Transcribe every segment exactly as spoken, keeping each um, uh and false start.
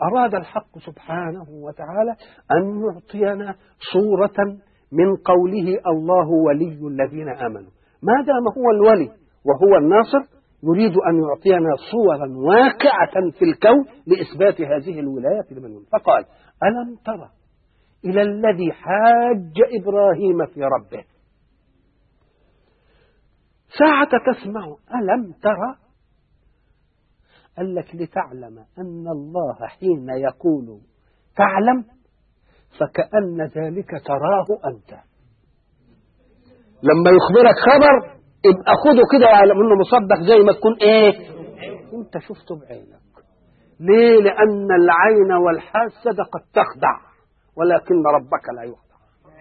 أراد الحق سبحانه وتعالى أن يعطينا صورة من قوله الله ولي الذين آمنوا. ما دام هو الولي وهو الناصر يريد أن يعطينا صورا واقعة في الكون لإثبات هذه الولاية لمن. فقال ألم ترى إلى الذي حاج إبراهيم في ربه. ساعة تسمع ألم ترى قال لك لتعلم أن الله حين يقول تعلم فكأن ذلك تراه أنت. لما يخبرك خبر يبقى خده كده وعلم انه مصدق زي ما تكون ايه انت شفته بعينك. ليه؟ لأن العين والحاسة قد تخدع ولكن ربك لا يخدع.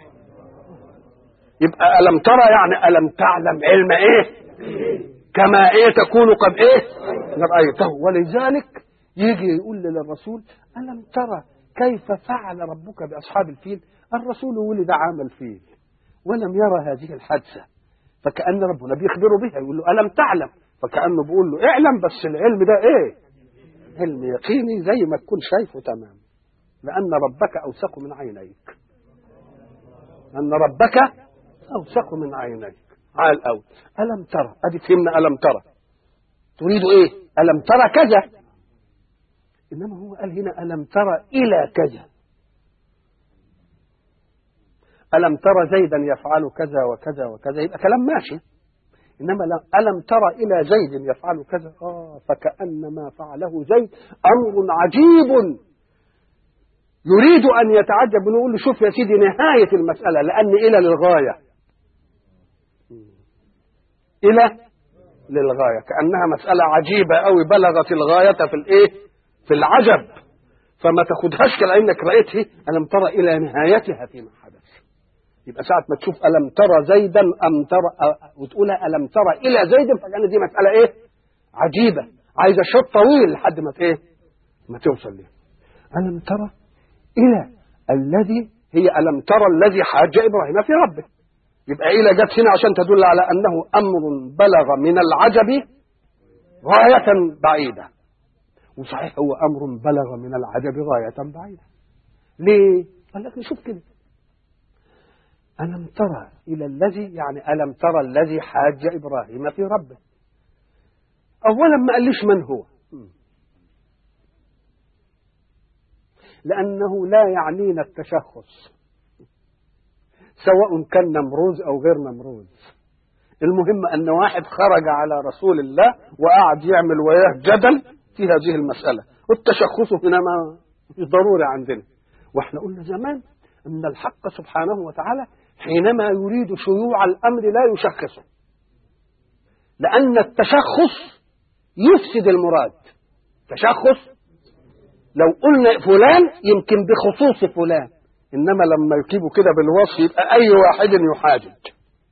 يبقى ألم ترى يعني ألم تعلم علم ايه كما ايه تكون قد ايه رأيته. ولذلك يجي يقول للرسول ألم ترى كيف فعل ربك بأصحاب الفيل. الرسول ولد عام الفيل ولم يرى هذه الحادثة، فكأن ربنا بيخبره بها يقول له ألم تعلم، فكأنه بيقول له اعلم بس العلم ده ايه علم يقيني زي ما تكون شايفه تمام، لأن ربك أوثق من عينيك. أن ربك أوثق من عينيك. عال أول ألم ترى أدي فهمنا ألم ترى تريد ايه ألم ترى كذا، إنما هو قال هنا ألم ترى إلى كذا. ألم ترى زيدا يفعل كذا وكذا وكذا يبقى كلام ماشي. إنما ألم ترى إلى زيد يفعل كذا آه فكأن ما فعله زيد أمر عجيب يريد أن يتعجب ونقول له شوف يا سيدي نهاية المسألة، لأن إلى للغاية إلى للغاية كأنها مسألة عجيبة أوي بلغت الغاية في الإيه في العجب، فما تاخدهاش كأنك رأيته ألم ترى إلى نهايتها فيما حدث. يبقى ساعة ما تشوف ألم ترى زيدا أم ترى وتقولها ألم ترى إلى زيد فكأن دي مسألة إيه عجيبة عايزة شوط طويل لحد ما إيه ما توصل ليه. ألم ترى إلى الذي هي ألم ترى الذي حاج إبراهيم في ربه. يبقى إلى جت هنا عشان تدل على أنه أمر بلغ من العجب غاية بعيدة، وصحيح هو أمر بلغ من العجب غاية بعيدة. ليه؟ قال لك نشوف كده ألم ترى إلى الذي يعني ألم ترى الذي حاج إبراهيم في ربه. أولا ما قاليش من هو، لأنه لا يعنينا التشخص سواء كان نمروز أو غير نمروز. المهم أن واحد خرج على رسول الله وقعد يعمل وياه جدل في هذه المسألة، والتشخص هنا ما ضروري عندنا. واحنا قلنا زمان أن الحق سبحانه وتعالى حينما يريد شيوع الأمر لا يشخصه، لأن التشخص يفسد المراد. تشخص لو قلنا فلان يمكن بخصوص فلان، إنما لما يجيبوا كده بالوصف يبقى أي واحد يحاجج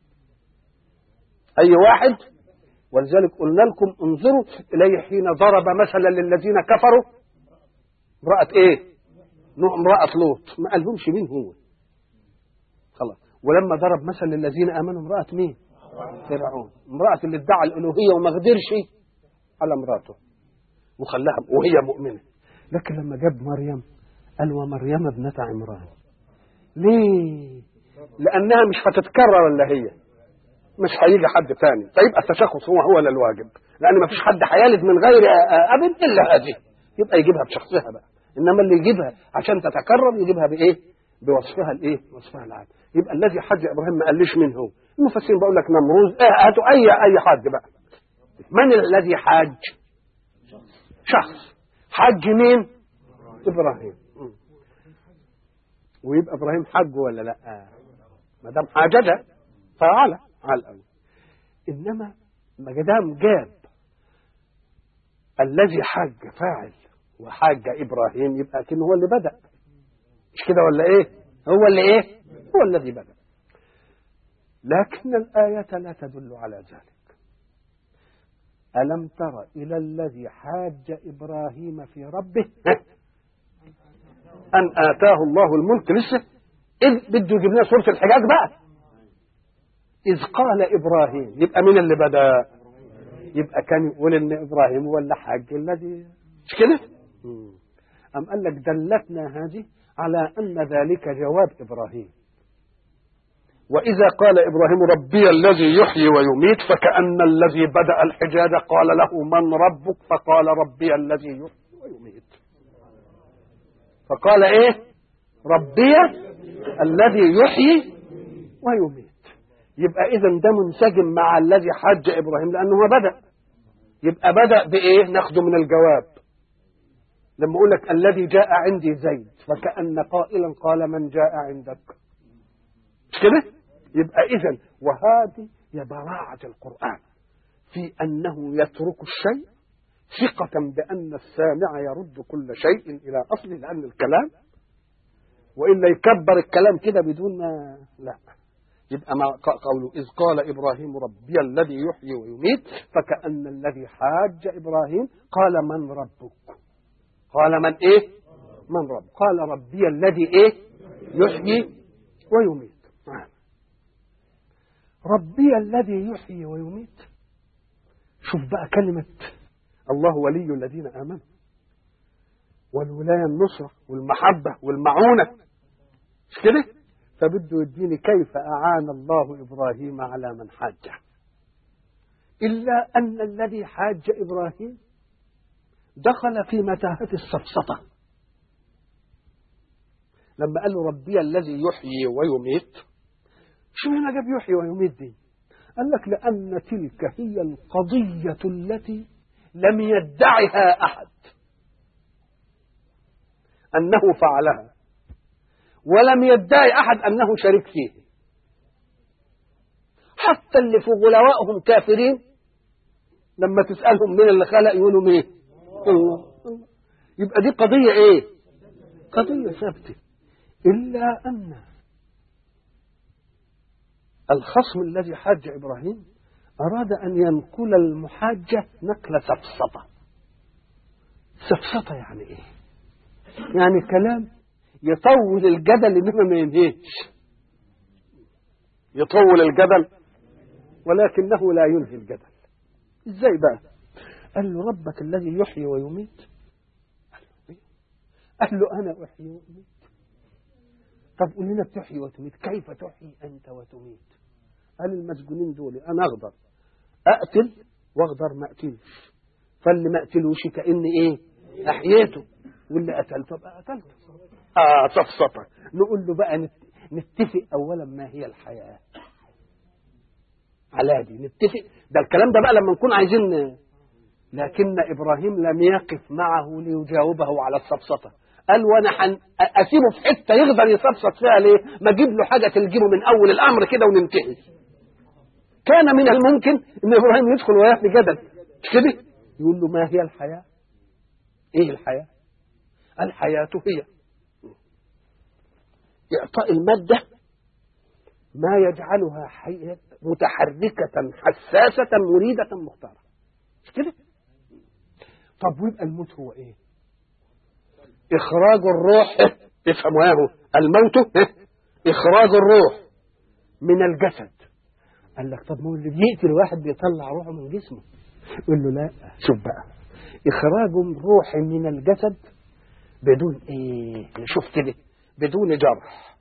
أي واحد. ولذلك قلنا لكم انظروا إليه حين ضرب مثلا للذين كفروا امرأة إيه امرأة لوط، ما قالهمش مين هو خلاص. ولما ضرب مثلا للذين آمنوا امرأة مين فرعون، امرأة اللي ادعى الألوهية وما قدرش على امراته وخلاها وهي مؤمنة. لكن لما جاب مريم قال ومريم ابنة عمران. ليه؟ لأنها مش هتتكرر إلا هي، مش هيجي حد ثاني، فيبقى التشخص هو هو الواجب، لأن ما فيش حد هيلد من غير أب إلا هذه، يبقى يجيبها بشخصها بقى. إنما اللي يجيبها عشان تتكرر يجيبها بإيه؟ بوصفها الإيه؟ وصفها العام. يبقى الذي حج إبراهيم ما قاليش من هو. المفسرين بقول لك نمروز، إيه هاتوا أي أي حد بقى. من الذي حاج؟ شخص. حج مين؟ إبراهيم. ويبقى إبراهيم حج ولا لا؟ ما دام حاججه فعلى على الأول. إنما ما دام جاب الذي حج فاعل وحاج إبراهيم يبقى كأنه هو اللي بدأ، مش كده ولا إيه؟ هو اللي إيه؟ هو الذي بدأ. لكن الآية لا تدل على ذلك. ألم تر إلى الذي حاج إبراهيم في ربه أن آتاه الله الملك لسه إذ بده يجيب لنا سورة الحجاج بقى. إذ قال إبراهيم يبقى مين اللي بدأ؟ يبقى كان يقول إن إبراهيم هو اللي حاج الذي مش كده؟ أم قال لك دلتنا هذه على أن ذلك جواب إبراهيم. وإذا قال إبراهيم ربي الذي يحيي ويميت فكأن الذي بدأ الحجاج قال له من ربك؟ فقال ربي الذي يحيي ويميت. فقال إيه؟ ربي الذي يحيي ويميت. يبقى إذن ده منسجم مع الذي حج إبراهيم لأنه هو بدأ. يبقى بدأ بإيه؟ ناخده من الجواب. لما أقول لك الذي جاء عندي زيد فكأن قائلا قال من جاء عندك. مش كده؟ يبقى إذن وهذه هي براعة القرآن في أنه يترك الشيء ثقة بأن السامع يرد كل شيء إلى أصله، لأن الكلام وإلا يكبر الكلام كده بدون ما لا. يبقى ما قوله إذ قال إبراهيم ربي الذي يحيي ويميت فكأن الذي حاج إبراهيم قال من ربك؟ قال من إيه؟ من رب؟ قال ربي الذي إيه؟ يحيي ويميت. ربي الذي يحيي ويميت. شوف بقى كلمة الله ولي الذين آمنوا، والولاية النصرة والمحبة والمعونة، مش كده؟ فبده يديني كيف أعان الله إبراهيم على من حاجه. إلا أن الذي حاج إبراهيم دخل في متاهة السفسطة لما قال له ربي الذي يحيي ويميت. شو هنا جاب يحيي ويميت دي؟ قال لك لأن تلك هي القضية التي لم يدعها أحد أنه فعلها، ولم يدعي أحد أنه شريك فيه. حتى اللي في غلوائهم كافرين لما تسألهم مين اللي خلق يقولوا مين؟ الله. يبقى دي قضية إيه؟ قضية ثابتة. إلا أن الخصم الذي حاج إبراهيم أراد أن ينقل المحاجة نقل سفسطة. سفسطة يعني إيه؟ يعني كلام يطول الجدل بما ما ينهيش. يطول الجدل ولكنه لا ينهي الجدل. إزاي بقى؟ قال له ربك الذي يحيي ويميت. قال له أنا أحيي وأميت. طب قول لنا بتحيي وتميت، كيف تحيي أنت وتميت؟ قال المسجونين دول أنا أقدر أقتل وأقدر ما أقتلش، فاللي ما أقتلوش كأني إيه؟ أحييته، واللي قتلته بقى قتلته. آه سفسطة. نقول له بقى نتفق أولا ما هي الحياة على دي، نتفق. ده الكلام ده بقى لما نكون عايزين. لكن إبراهيم لم يقف معه ليجاوبه على السفسطة. قال وانا حن... اسيبه في حته يقدر يسفسط فيها ليه؟ ما اجيب له حاجه تلجمه من اول الامر كده وننتهي. كان من الممكن ان ابراهيم يدخل وياه في جدل مش كده؟ يقول له ما هي الحياه؟ ايه الحياه؟ الحياه هي اعطاء الماده ما يجعلها حية متحركه حساسه مريده مختاره، مش كده؟ طب ويبقى الموت هو ايه؟ إخراج الروح. افهموا يا هو الموت إخراج الروح من الجسد. قال لك طب ما هو اللي بيقتل واحد بيطلع روحه من جسمه. يقول له لا، شوف بقى إخراج الروح من الجسد بدون إيه؟ نشوف كده، بدون جرح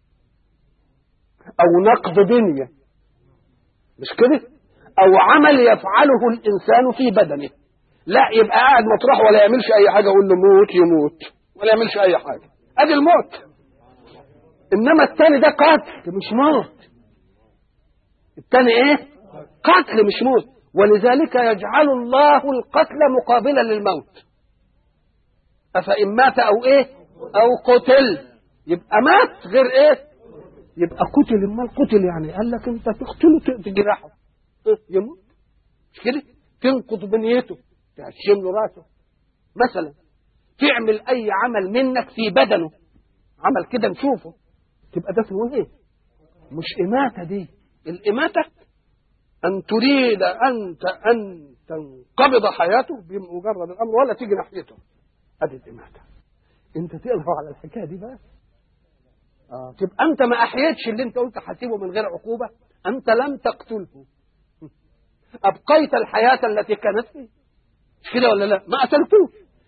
أو نقض بنية، مش كده؟ أو عمل يفعله الإنسان في بدنه. لا يبقى قاعد مطرح ولا يعملش أي حاجة، أقول له موت يموت ولا يعملش أي حاجة، أدي الموت. إنما الثاني ده قتل مش موت. الثاني إيه؟ قتل مش موت. ولذلك يجعل الله القتل مقابلا للموت. أفإن مات أو إيه؟ أو قتل. يبقى مات غير إيه؟ يبقى قتل. ما القتل يعني؟ قال لك أنت تقتله تجرحه يموت، مش كده؟ تنقض بنيته، تهشم له راسه مثلا، تعمل اي عمل منك في بدنه، عمل كده نشوفه، تبقى ده اسمه ايه؟ مش اماته. دي الاماته ان تريد انت ان تنقبض حياته بمجرد الامر ولا تيجي ناحيته، ادي الاماته. انت تقدر على الحكايه دي بقى؟ اه تبقى انت ما احييتش اللي انت قلت حاسبه من غير عقوبه، انت لم تقتله، ابقيت الحياه التي كانت فيه، مش كده ولا لا؟ ما قتلتوش،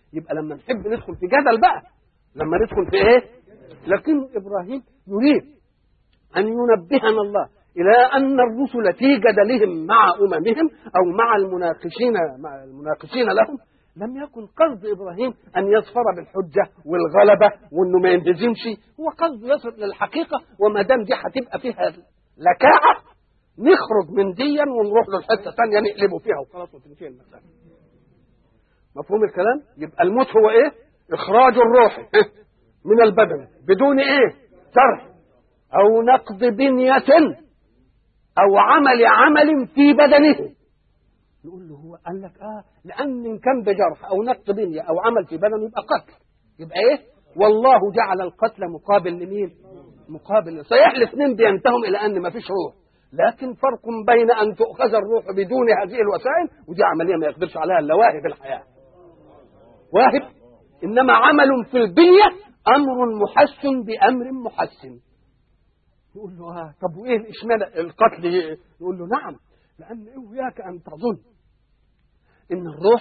يبقى لما نحب ندخل في جدل بقى، لما ندخل في ايه. لكن ابراهيم يريد ان ينبهنا الله الى ان الرسل في جدلهم مع اممهم او مع المناقشين مع المناقشين لهم لم يكن قصد ابراهيم ان يظفر بالحجه والغلبه وانه ما ينهزمش، هو قصد يصل للحقيقه، وما دام دي هتبقى فيها لكاعه نخرج من ديا ونروح للحته ثانيه نقلبه فيها وخلاص وتنتهي المساله. مفهوم الكلام؟ يبقى الموت هو ايه؟ اخراج الروح من البدن بدون ايه؟ جرح او نقض بنيه او عمل عمل في بدنه. نقول له هو قال لك اه لان ان كان بجرح او نقض بنيه او عمل في بدنه يبقى قتل، يبقى ايه؟ والله جعل القتل مقابل لمين؟ مقابل صحيح الاثنين بينتهوا الى ان ما فيش روح، لكن فرق بين ان تؤخذ الروح بدون هذه الوسائل، ودي عمليه ما يقدرش عليها الا واهب الحياه. واهب، انما عمل في البنيه امر محسن بامر محسن. يقول له اه طب وايه اشمعنى القتل؟ يقول له نعم، لان اياك ان تظن ان الروح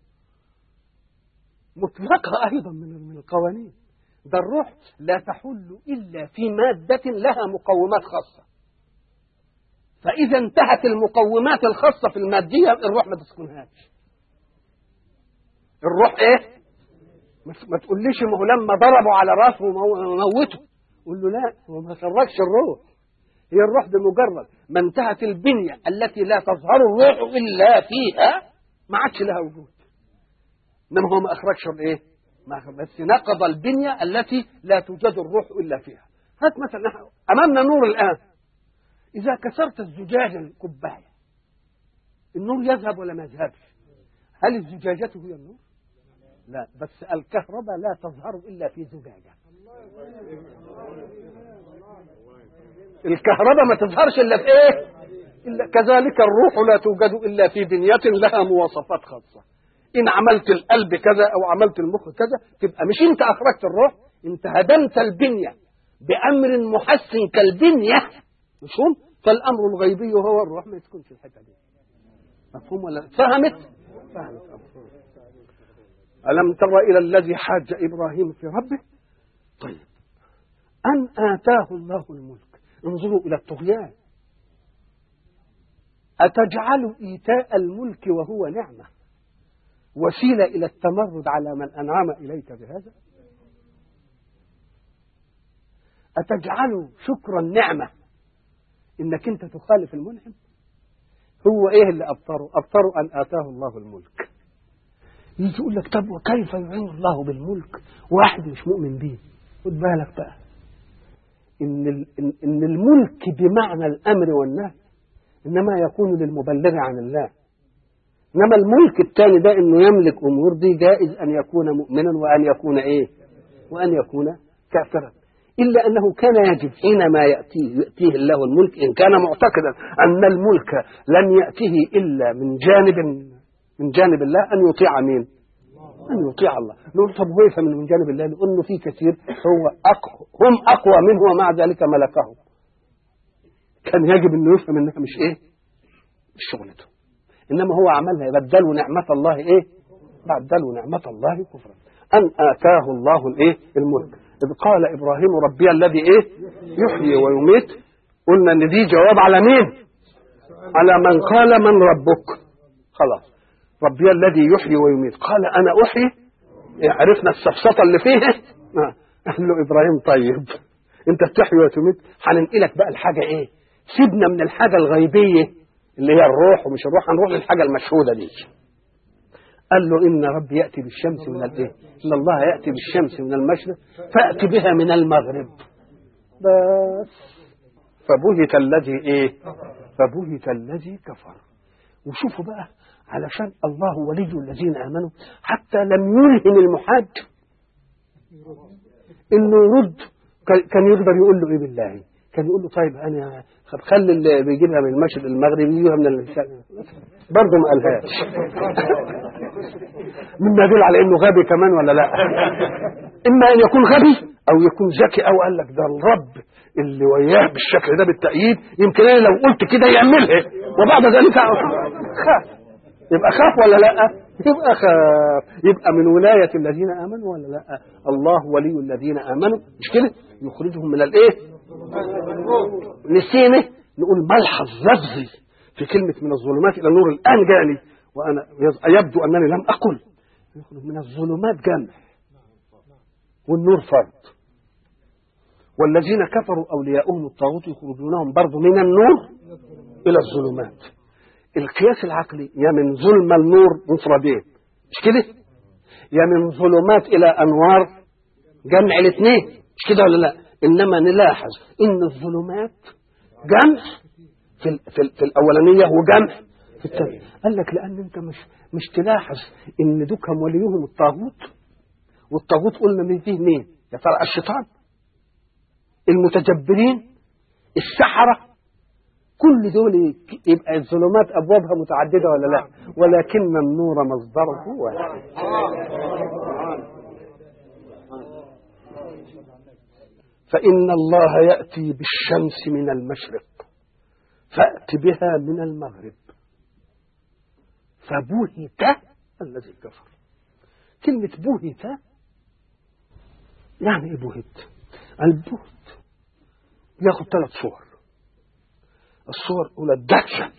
مطلقه ايضا من القوانين. ده الروح لا تحل الا في ماده لها مقومات خاصه، فاذا انتهت المقومات الخاصه في الماديه الروح ما تسكنهاش. الروح ايه؟ ما تقوليش ما هو لما ضربوا على راسه وموته، قول له لا، هو ما خرجش الروح. هي الروح بمجرد ما انتهت البنيه التي لا تظهر الروح الا فيها ما عادش لها وجود. انما هو ما اخرجش الايه؟ ما أخرج، بس نقض البنيه التي لا توجد الروح الا فيها. هات مثلا امامنا نور الان، اذا كسرت الزجاج الكوبايه النور يذهب ولا ما يذهبش؟ هل الزجاجه هي النور؟ لا، بس الكهرباء لا تظهر إلا في زجاجة. الكهرباء ما تظهرش إلا في إيه؟ إلا كذلك الروح لا توجد إلا في بنية لها مواصفات خاصة. إن عملت القلب كذا أو عملت المخ كذا تبقى مش أنت أخرجت الروح، أنت هدمت البنية بأمر محسن كالبنية، مفهوم؟ فالأمر الغيبي هو الروح ما يسكنش الحتة دي. مفهوم ولا فهمت؟ فهمت. ألم تر إلى الذي حاج إبراهيم في ربه؟ طيب، أن آتاه الله الملك. انظروا إلى الطغيان. أتجعل إيتاء الملك وهو نعمة وسيلة إلى التمرد على من أنعم إليك بهذا؟ أتجعل شكر النعمة إنك أنت تخالف المنعم؟ هو إيه اللي أبطره؟ أبطره أن آتاه الله الملك. يجي يقول لك طب وكيف يعين الله بالملك واحد مش مؤمن به؟ خد بالك بقى إن إن الملك بمعنى الأمر والنهي إنما يكون للمبلغ عن الله، إنما الملك الثاني ده إنه يملك أمور دي جائز أن يكون مؤمنا وأن يكون إيه؟ وأن يكون كافرا، إلا أنه كان يجب حينما يأتيه يأتيه الله الملك إن كان معتقدا أن الملك لن يأتيه إلا من جانب من جانب الله أن يطيع مين؟ أن يطيع الله. نقول طب هو يفهم من جانب الله؟ لأنه في كثير هو أقوى، هم أقوى منه ومع ذلك ملكهم. كان يجب أنه يفهم أنها مش إيه؟ مش شغلته، إنما هو عملها بدلوا نعمة الله إيه؟ بدلوا نعمة الله كفرا. أن آتاه الله الإيه؟ الملك. إذ قال إبراهيم ربي الذي إيه؟ يحيي ويميت. قلنا إن دي جواب على مين؟ على من قال من ربك. خلاص، ربي الذي يحيي ويميت. قال أنا أحيي، عرفنا السفسطة اللي فيه. قال له إبراهيم طيب أنت بتحيي وتميت، هننقلك بقى الحاجة إيه؟ سيبنا من الحاجة الغيبية اللي هي الروح ومش الروح، هنروح للحاجة المشهودة دي. قال له إن ربي يأتي بالشمس من الإيه؟ إن الله يأتي بالشمس من المشرق فأتي بها من المغرب. بس فبهت الذي إيه؟ فبهت الذي كفر. وشوفوا بقى علشان الله ولي الذين آمنوا حتى لم يلهم المحاج إنه يرد. كان يقدر يقول له إيه بالله؟ كان يقول له طيب أنا خلي اللي بيجيبها من المشرق المغربي يجيبها من الشرق، برضه ما قالهاش. مما يدل على إنه غبي كمان ولا لا؟ إما أن يكون غبي أو يكون ذكي، أو قال لك ده الرب اللي وياه بالشكل ده بالتأييد، يمكن أنا لو قلت كده يعملها وبعد ذلك خاف. يبقى خاف ولا لا؟ يبقى خاف. يبقى من ولاية الذين آمنوا ولا لا؟ الله ولي الذين آمنوا، مش كده؟ يخرجهم من الايه؟ نسينا نقول ملحظ لفظي في كلمة من الظلمات إلى النور. الآن جاني وأنا يبدو أنني لم أقل يخرج من الظلمات جمع والنور فرد. والذين كفروا أولياؤهم الطاغوت يخرجونهم برضو من النور إلى الظلمات. القياس العقلي يا من ظلم النور مفردين، مش كده؟ يا من ظلمات إلى أنوار جمع الاثنين، مش كده ولا لا؟ إنما نلاحظ إن الظلمات جمع في ال في, ال في الأولانية وجمع في الثانية. قال لك لأن أنت مش مش تلاحظ إن دوكم وليهم الطاغوت، والطاغوت قلنا من فيه مين؟ يا ترى الشيطان، المتجبرين، السحرة، كل دول يبقى الظلمات أبوابها متعددة ولا لا؟ ولكن النور مصدره واحد. فإن الله يأتي بالشمس من المشرق فأت بها من المغرب فبهت الذي كفر. كلمة بهت يعني ايه بهت؟ البهت ياخد ثلاث صور. الصور الأولى الدهشة،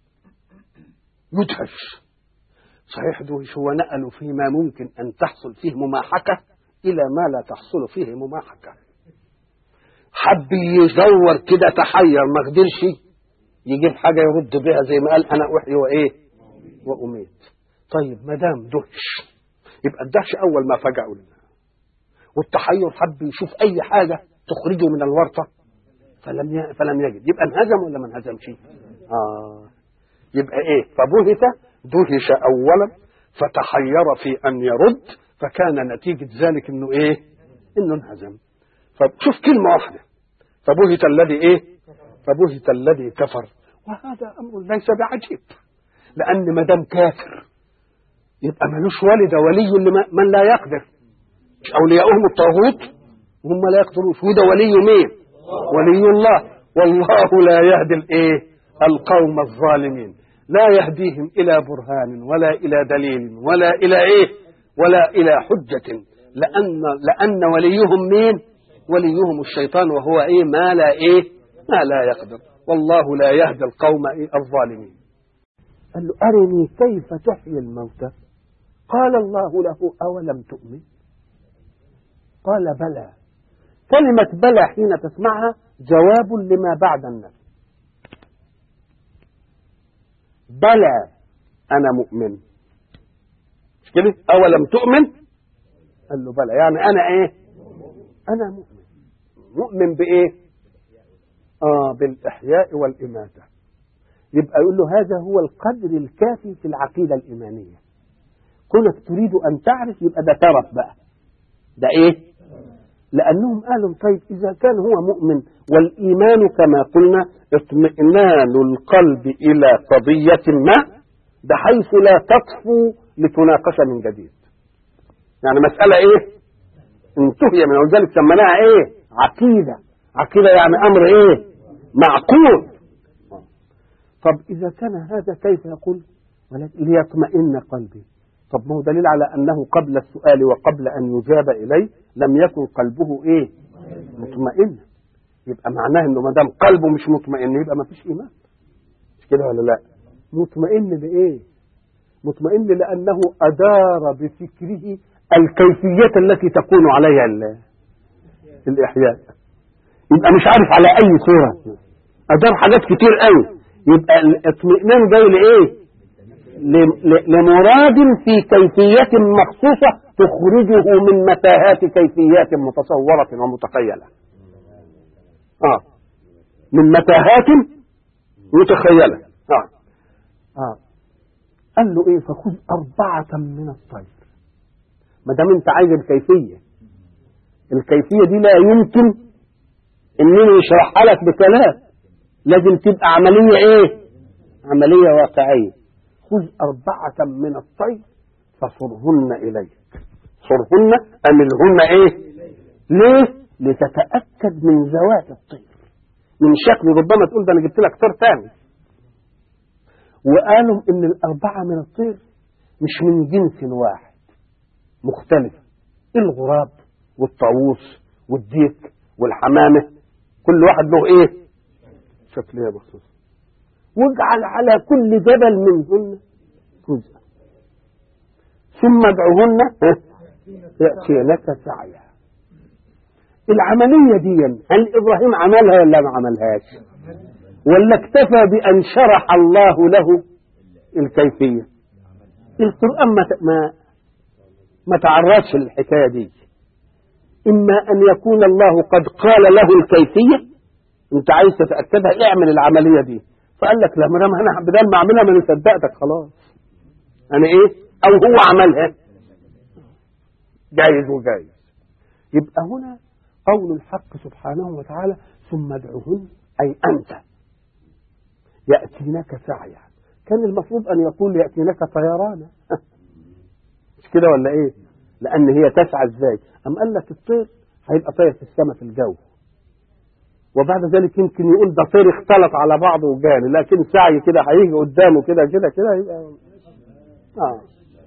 يدهش. صحيح دهش هو نقل فيما ممكن أن تحصل فيه مماحكة إلى ما لا تحصل فيه مماحكة. حب يزور كده تحير ما قدرش يجيب حاجة يرد بها زي ما قال أنا أحيي وإيه وأميت. طيب ما دام دهش يبقى الدهش أول ما فجأوا لنا، والتحير حب يشوف أي حاجة تخرجه من الورطة فلم ي... فلم يجد، يبقى انهزم ولا ما انهزمش؟ آه يبقى إيه؟ فبهت دهش أولا فتحير في أن يرد، فكان نتيجة ذلك إنه إيه؟ إنه انهزم. فشوف كلمة واحدة، فبهت الذي إيه؟ فبهت الذي كفر. وهذا أمر ليس بعجيب، لأن ما دام كافر يبقى ملوش والد ولي من لا يقدر. مش أولياؤهم الطاغوت وهم لا يقدروش، وده ولي مين؟ ولي الله. والله لا يهدي الإيه؟ القوم الظالمين، لا يهديهم إلى برهان ولا إلى دليل ولا إلى إيه؟ ولا إلى حجة، لأن لأن وليهم مين؟ وليهم الشيطان، وهو إيه؟ ما لا إيه؟ ما لا يقدر. والله لا يهدي القوم إيه؟ الظالمين. قال له أرني كيف تحيي الموتى. قال الله له أولم تؤمن؟ قال بلى. كلمة بلى حين تسمعها جواب لما بعد النفي. بلى أنا مؤمن، مش كده؟ أولم تؤمن؟ قال له بلى، يعني أنا إيه؟ أنا مؤمن. مؤمن بإيه؟ آه بالإحياء والإماتة. يبقى يقول له هذا هو القدر الكافي في العقيدة الإيمانية. كونك تريد أن تعرف يبقى ده ترف بقى، ده إيه؟ لأنهم قالوا طيب إذا كان هو مؤمن، والإيمان كما قلنا اطمئنان القلب إلى قضية ما بحيث لا تطفو لتناقش من جديد. يعني مسألة إيه؟ انتهي من، ولذلك سمناها إيه؟ عقيدة. عقيدة يعني أمر إيه؟ معقول. طب إذا كان هذا كيف يقول ليطمئن قلبي؟ طب ما هو دليل على أنه قبل السؤال وقبل أن يجاب إليه لم يكن قلبه إيه؟ مطمئن. يبقى معناه إنه ما دام قلبه مش مطمئن يبقى ما فيش إيمان، مش كده ولا لا؟ مطمئن بإيه؟ مطمئن لأنه أدار بفكره الكيفية التي تكون عليها الإحياء. يبقى مش عارف على أي صورة، أدار حاجات كتير قوي. يبقى الاطمئنان جاي لإيه؟ لمراد في كيفية مخصوصة تخرجه من متاهات كيفيات متصورة ومتخيلة. آه من متاهات متخيلة. آه آه قال له إيه؟ فخذ أربعة من الطير. ما دام أنت عايز الكيفية، الكيفية دي لا يمكن إنني يشرحها لك بكلام، لازم تبقى عملية إيه؟ عملية واقعية. خذ أربعة من الطير فصرهن إليك. صرهن أملهن إيه؟ ليه؟ لتتأكد من ذوات الطير، من شكل. ربما تقول ده أنا جبت لك طير تاني. وقالوا إن الأربعة من الطير مش من جنس واحد، مختلفة. الغراب والطاووس والديك والحمامة كل واحد له ايه؟ شكلية مخصوصة. واجعل على كل جبل منهن جزءا ثم ادعوهن يأتينك سعيا. العملية دي هل إبراهيم عملها ولا ما عملهاش؟ ولا اكتفى بأن شرح الله له الكيفية؟ القرآن ما ما ما تعرضش للحكاية دي. إما أن يكون الله قد قال له الكيفية، أنت عايز تتأكدها اعمل العملية دي، فقال لك لا، ما أنا بدل ما أعملها ما أنا صدقتك خلاص. أنا إيه؟ أو هو عملها جايز وجايز. يبقى هنا قول الحق سبحانه وتعالى ثم ادعوهن أي أنت يأتينك سعيا. كان المفروض أن يقول يأتينك طيرانا مش كده ولا إيه؟ لأن هي تسعى إزاي؟ أم قال لك الطير هيبقى طير في السماء في الجو، وبعد ذلك يمكن يقول ده طير اختلط على بعضه وجاني، لكن سعي كده هيجي قدامه كده كده كده يبقى آه.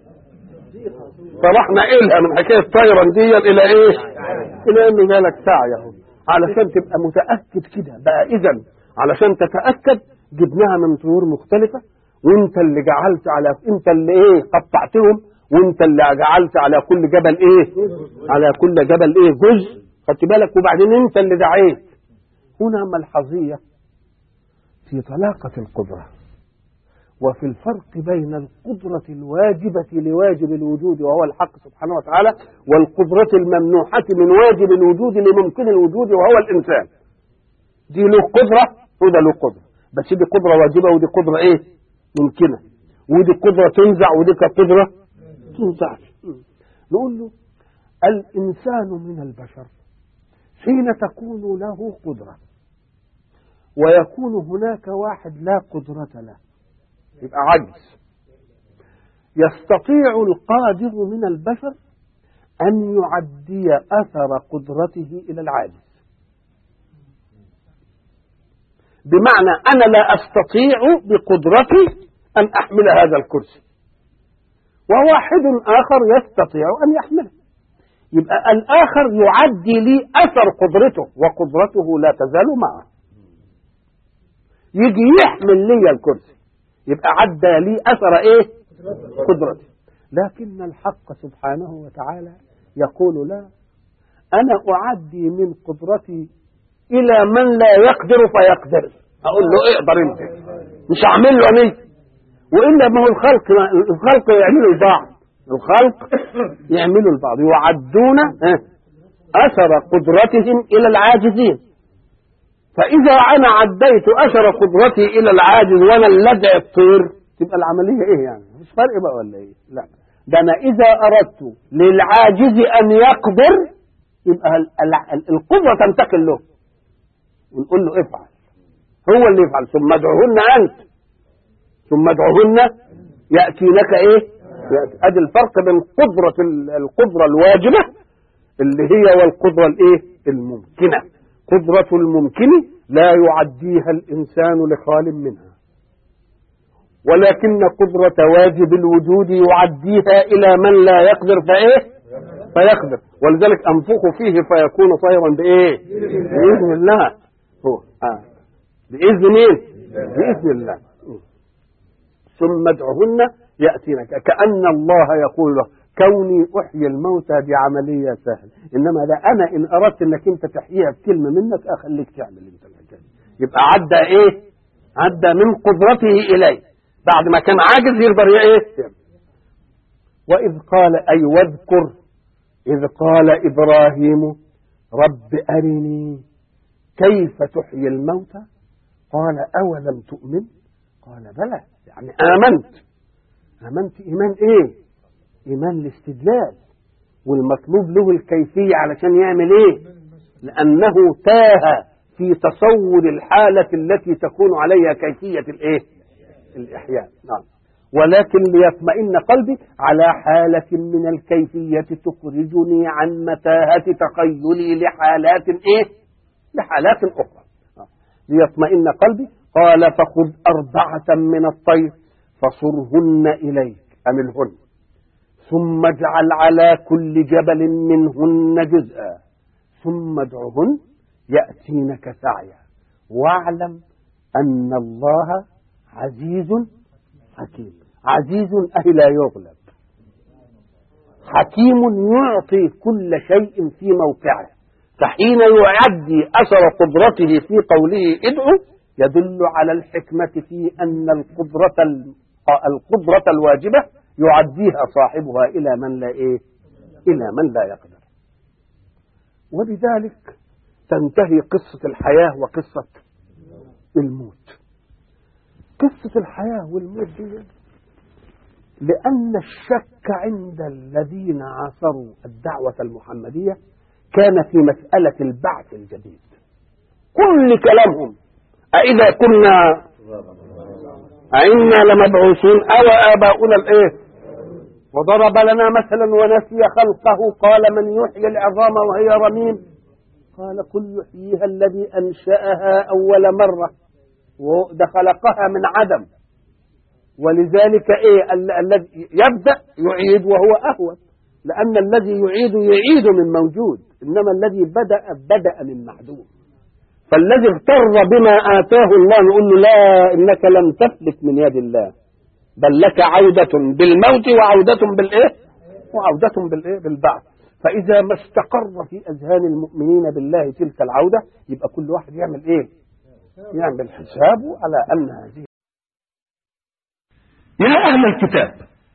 فرحنا إلها من حكاية طيرا دي إلى إيه؟ إلى إنه جالك سعيه علشان تبقى متأكد كده بقى. إذن علشان تتأكد جبناها من طيور مختلفة، وانت اللي جعلت على انت اللي ايه قطعتهم، وانت اللي جعلت على كل جبل ايه على كل جبل ايه جزء، خدت بالك، وبعدين انت اللي دعيت. هنا ملحظية في طلاقة القدرة وفي الفرق بين القدرة الواجبة لواجب الوجود وهو الحق سبحانه وتعالى، والقدرة الممنوحة من واجب الوجود لممكن الوجود وهو الإنسان. دي له قدرة وده له قدرة، بس دي قدرة واجبة ودي قدرة ايه ممكنة، ودي قدرة تنزع ودي قدرة تنزع. نقول له الإنسان من البشر حين تكون له قدرة ويكون هناك واحد لا قدرة له يبقى عجز. يستطيع القادر من البشر أن يعدي أثر قدرته إلى العاجز، بمعنى أنا لا أستطيع بقدرتي أن أحمل هذا الكرسي، وواحد آخر يستطيع أن يحمله. يبقى الآخر يعدي لي أثر قدرته وقدرته لا تزال معه، يجي يحمل لي الكرسي، يبقى عدى لي أثر إيه قدرته. لكن الحق سبحانه وتعالى يقول لا، أنا أعدي من قدرتي إلى من لا يقدر فيقدر. أقول له اقدر أنت، مش أعمل له أنا، وإلا ما هو الخلق الخلق يعملوا البعض، الخلق يعملوا البعض، يعدون أثر قدرتهم إلى العاجزين. فإذا أنا عديت أثر قدرتي إلى العاجز وأنا اللي أدعي الطير، تبقى العملية إيه يعني؟ مش فرق بقى ولا إيه؟ لا، ده أنا إذا أردت للعاجز أن يقدر يبقى القدرة تنتقل له ونقول له افعل، هو اللي يفعل. ثم ادعوهن أنت ثم ادعوهن يأتينك إيه؟ أدي الفرق بين قدرة القدرة الواجبة اللي هي والقدرة الإيه؟ الممكنة. قدرة الممكن لا يعديها الإنسان لخال منها، ولكن قدرة واجب الوجود يعديها إلى من لا يقدر فإيه؟ فيقدر. ولذلك أنفخ فيه فيكون طيرا بإيه؟ بإذن الله. هو آه. بإذن مين؟ بإذن الله. ثم ادعوهن يأتينك، كأن الله يقول له كوني أحيي الموتى بعملية سهل، إنما لا، أنا إن أردت أنك أنت تحييها بكلمة منك أخليك تعمل أنت الحكاية. يبقى عدى إيه؟ عدى من قدرته إليه، بعد ما كان عاجز يقدر إيه؟ وإذ قال أي واذكر إذ قال إبراهيم رب أرني كيف تحيي الموتى قال أولم تؤمن قال بلى، يعني آمنت. آمنت إيمان إيه؟ إيمان الاستدلال، والمطلوب له الكيفية علشان يعمل إيه؟ لأنه تاه في تصور الحالة التي تكون عليها كيفية الإيه؟ الإحياء. نعم. ولكن ليطمئن قلبي على حالة من الكيفية تخرجني عن متاهة تخيلي لحالات إيه؟ لحالات أخرى. ليطمئن قلبي. قال فخذ أربعة من الطير فصرهن إليك، حملهن ثم اجعل على كل جبل منهن جزءا ثم ادعهن يأتينك سعيا واعلم أن الله عزيز حكيم. عزيز أي لا يغلب، حكيم يعطي كل شيء في موقعه، فحين يعدي أثر قدرته في قوله ادعو يدل على الحكمة في أن القدرة القدرة الواجبة يعديها صاحبها إلى من لا إيه؟ إلى من لا يقدر. وبذلك تنتهي قصة الحياة وقصة الموت. قصة الحياة والموت دي لأن الشك عند الذين عاصروا الدعوة المحمدية كان في مسألة البعث الجديد. كل كلامهم أإذا كنا أئنا لمبعوثون أو آباؤنا الإيه؟ وضرب لنا مثلا ونسي خلقه قال من يحيي العظام وهي رميم قال قل يحييها الذي أنشأها أول مرة وده خلقها من عدم. ولذلك إيه الذي يبدأ يعيد وهو أهون، لأن الذي يعيد يعيد من موجود، إنما الذي بدأ بدأ من معدوم. فالذي اغتر بما آتاه الله نقول له لا، إنك لم تفلت من يد الله، بل لك عودة بالموت وعودة بالإيه؟ وعودة بالإيه؟ بالبعث. فإذا ما استقر في أذهان المؤمنين بالله تلك العودة يبقى كل واحد يعمل إيه؟ يعمل حسابه على أن هذه. يا أهل الكتاب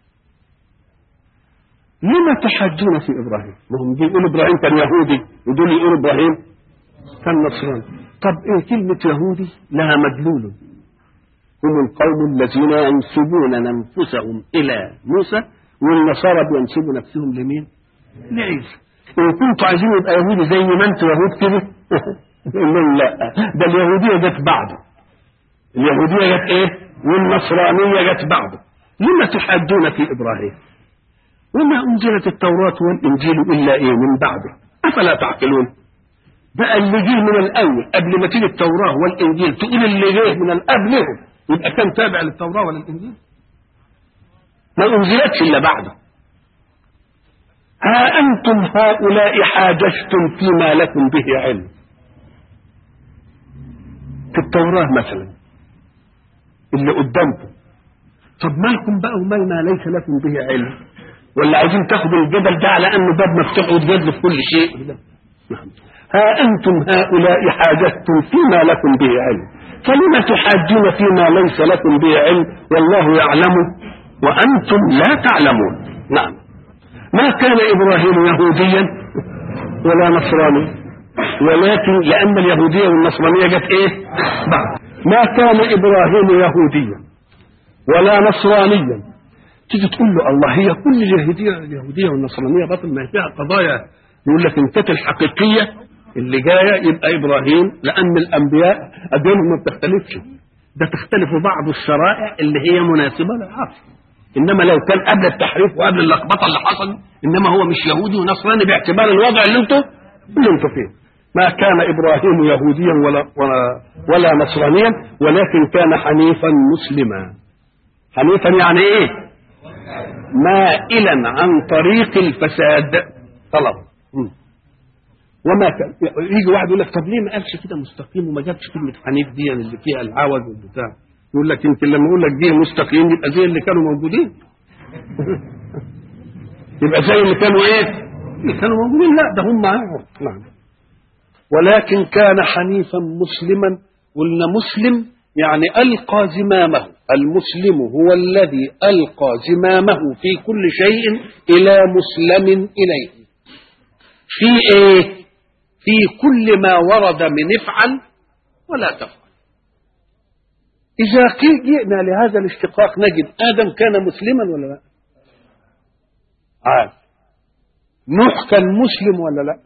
لما تحاجون في إبراهيم؟ ما هم يقولوا إبراهيم كان يهودي ودول يقولوا إبراهيم كان نصراني. طب إيه كلمة يهودي لها مدلول؟ هم القوم الذين ينسبون أنفسهم إلى موسى، والنصارى بينسبوا نفسهم لمين؟ لعيسى. إن كنتوا عايزين يبقى يهودي زي ما أنتوا يهود كده يقولون لا، ده اليهودية جت بعده. اليهودية جت إيه؟ والنصرانية جت بعده. لما تحاجون في إبراهيم؟ وما أنزلت التوراة والإنجيل إلا إيه من بعده؟ أفلا تعقلون؟ بقى اللي جه من الأول قبل ما تيجي التوراة والإنجيل تقول اللي جه من قبلهم يبقى كان تابع للتوراة ولا الإنجيل؟ ما أنزلتش إلا بعده. ها أنتم هؤلاء حاججتم فيما لكم به علم. في التوراة مثلا اللي قدامكم، طب مالكم بقى ومال ما ليس لكم به علم؟ ولا عايزين تاخدوا الجدل ده على أنه باب مفتوح وتجادلوا في كل شيء؟ نعم. ها أنتم هؤلاء حاججتم فيما لكم به علم فلما تحاجون فيما ليس لكم به علم والله يعلم وأنتم لا تعلمون. نعم. ما كان إبراهيم يهوديا ولا نصراني، ولكن لأن اليهودية والنصرانية جت إيه؟ بعد. ما كان إبراهيم يهوديا ولا نصرانيا. تيجي تقول له الله هي كل اليهودية اليهودية والنصرانية باطل، ما فيها قضايا. يقول لك إن كانت الحقيقية اللي جاية يبقى إبراهيم، لأن الأنبياء أديانهم ما بتختلفش، ده تختلف بعض الشرائع اللي هي مناسبة للعصر. إنما لو كان قبل التحريف وقبل اللخبطة اللي حصل، إنما هو مش يهودي ونصراني باعتبار الوضع اللي انتوا اللي انتوا فيه. ما كان إبراهيم يهوديا ولا ولا, ولا نصرانيا، ولكن كان حنيفا مسلما. حنيفا يعني إيه؟ مائلا عن طريق الفساد طلب. وما كان يجي واحد يقول لك طب ليه ما قالش كده مستقيم وما جابش كلمة حنيف دي اللي فيها العوج والبتاع؟ يقول لك يمكن لما يقول لك دي مستقيم يبقى زي اللي كانوا موجودين. يبقى زي اللي كانوا ايه؟ اللي كانوا موجودين. لا ده هم معاهم. نعم. ولكن كان حنيفا مسلما. قلنا مسلم يعني ألقى زمامه. المسلم هو الذي ألقى زمامه في كل شيء إلى مسلم إليه. في ايه؟ في كل ما ورد من افعل ولا تفعل. إذا جئنا لهذا الاشتقاق نجد آدم كان مسلما ولا لا؟ عاد. نوح كان مسلم ولا لا؟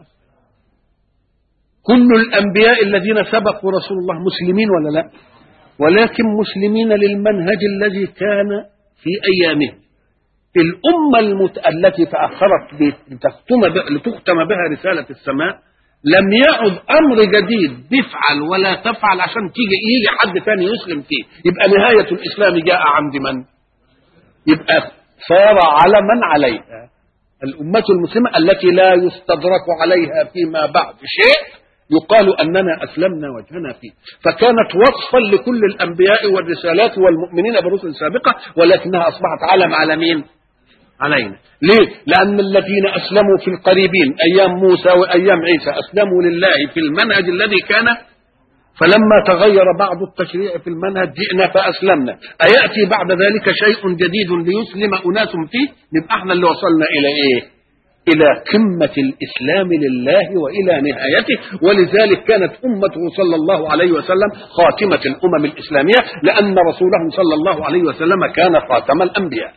كل الأنبياء الذين سبقوا رسول الله مسلمين ولا لا؟ ولكن مسلمين للمنهج الذي كان في أيامهم. الأمة المت... التي تأخرت لتختم, ب... لتختم بها رسالة السماء لم يعد أمر جديد بفعل ولا تفعل عشان تيجي يجي حد ثاني يسلم فيه. يبقى نهاية الإسلام جاء عند من؟ يبقى صار علما عليها. الأمة المسلمة التي لا يستدرك عليها فيما بعد شيء يقال أننا أسلمنا وجهنا فيه، فكانت وصفا لكل الأنبياء والرسالات والمؤمنين بالرسل السابقة، ولكنها أصبحت علم على مين؟ علينا. ليه؟ لأن الذين أسلموا في القريبين أيام موسى وأيام عيسى أسلموا لله في المنهج الذي كان، فلما تغير بعض التشريع في المنهج جئنا فأسلمنا. أيأتي بعد ذلك شيء جديد ليسلم أناس فيه؟ نبقى احنا اللي وصلنا إلى إيه؟ إلى قمة الإسلام لله وإلى نهايته. ولذلك كانت أمته صلى الله عليه وسلم خاتمة الأمم الإسلامية، لأن رسوله صلى الله عليه وسلم كان خاتم الأنبياء.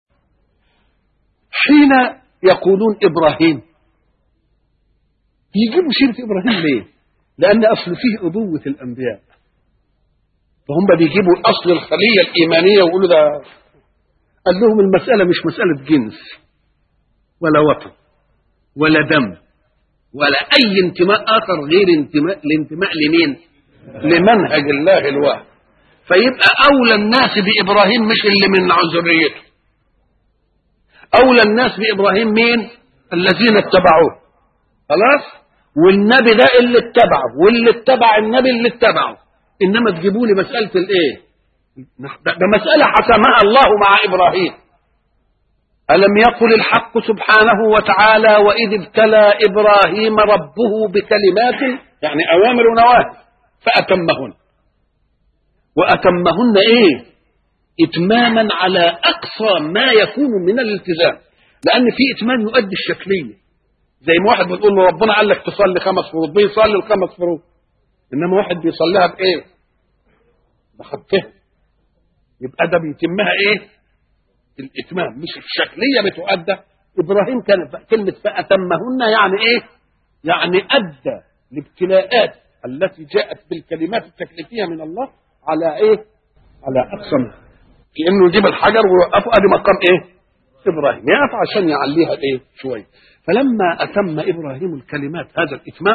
حين يقولون إبراهيم يجيبوا سيرة إبراهيم ليه؟ لأن أصل فيه أبوة الأنبياء، فهم بيجيبوا أصل الخلية الإيمانية ويقولوا ده. قال لهم المسألة مش مسألة جنس ولا وطن ولا دم ولا أي انتماء آخر غير انتماء الانتماء لمين؟ لمنهج الله الواحد. فيبقى أولى الناس بإبراهيم مش اللي من ذريته، أولى الناس بإبراهيم مين؟ الذين اتبعوه. خلاص؟ والنبي ده اللي اتبعه، واللي اتبع النبي اللي اتبعه. إنما تجيبوا لي مسألة الإيه؟ ده مسألة حسمها الله مع إبراهيم. ألم يقل الحق سبحانه وتعالى وإذ ابتلى إبراهيم ربه بكلمات، يعني أوامر ونواهي، فأتمهن. وأتمهن إيه؟ إتماما على أقصى ما يكون من الالتزام، لأن في إتمام يؤدي الشكلية. زي ما واحد بتقول له ربنا قال لك تصلي خمس فروض، بيصلي الخمس فروض، إنما واحد بيصليها بإيه؟ بخطها. يبقى ده بيتمها إيه؟ الإتمام، مش الشكلية بتؤدى. إبراهيم كان كلمة فأتمهن يعني إيه؟ يعني أدى الابتلاءات التي جاءت بالكلمات التكليفية من الله على إيه؟ على أقصى، كأنه يجيب الحجر ويوقفه. أدي مقام إيه؟ إبراهيم يقف عشان يعليها إيه؟ شوية. فلما أتم إبراهيم الكلمات هذا الإتمام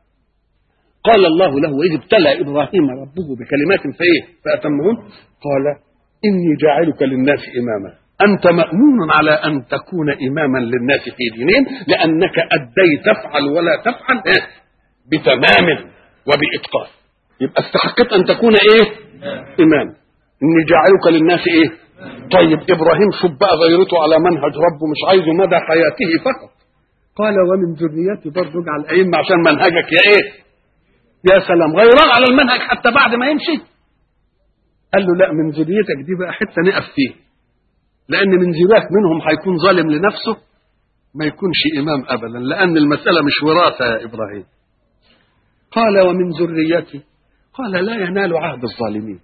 قال الله له وإذ ابتلى إبراهيم ربه بكلمات فإيه؟ فأتمهن. قال إني جاعلك للناس إماما. أنت مأمون على أن تكون إماما للناس في دينهم، لأنك أديت تفعل ولا تفعل إيه؟ بتمام وبإتقان. يبقى استحقت أن تكون إيه؟ إمام. إني جاعلك للناس إيه؟ طيب إبراهيم شوف بقى غيرته على منهج ربه، مش عايزه مدى حياته فقط. قال ومن ذريتي برضه اجعل أئمة عشان منهجك يا إيه؟ يا سلام، غيران على المنهج حتى بعد ما يمشي. قال له لا، من ذريتك دي بقى حتة نقف فيه، لأن من ذريتك منهم هيكون ظالم لنفسه ما يكونش إمام أبدا، لأن المسألة مش وراثة يا إبراهيم. قال ومن ذريتي، قال لا ينال عهد الظالمين.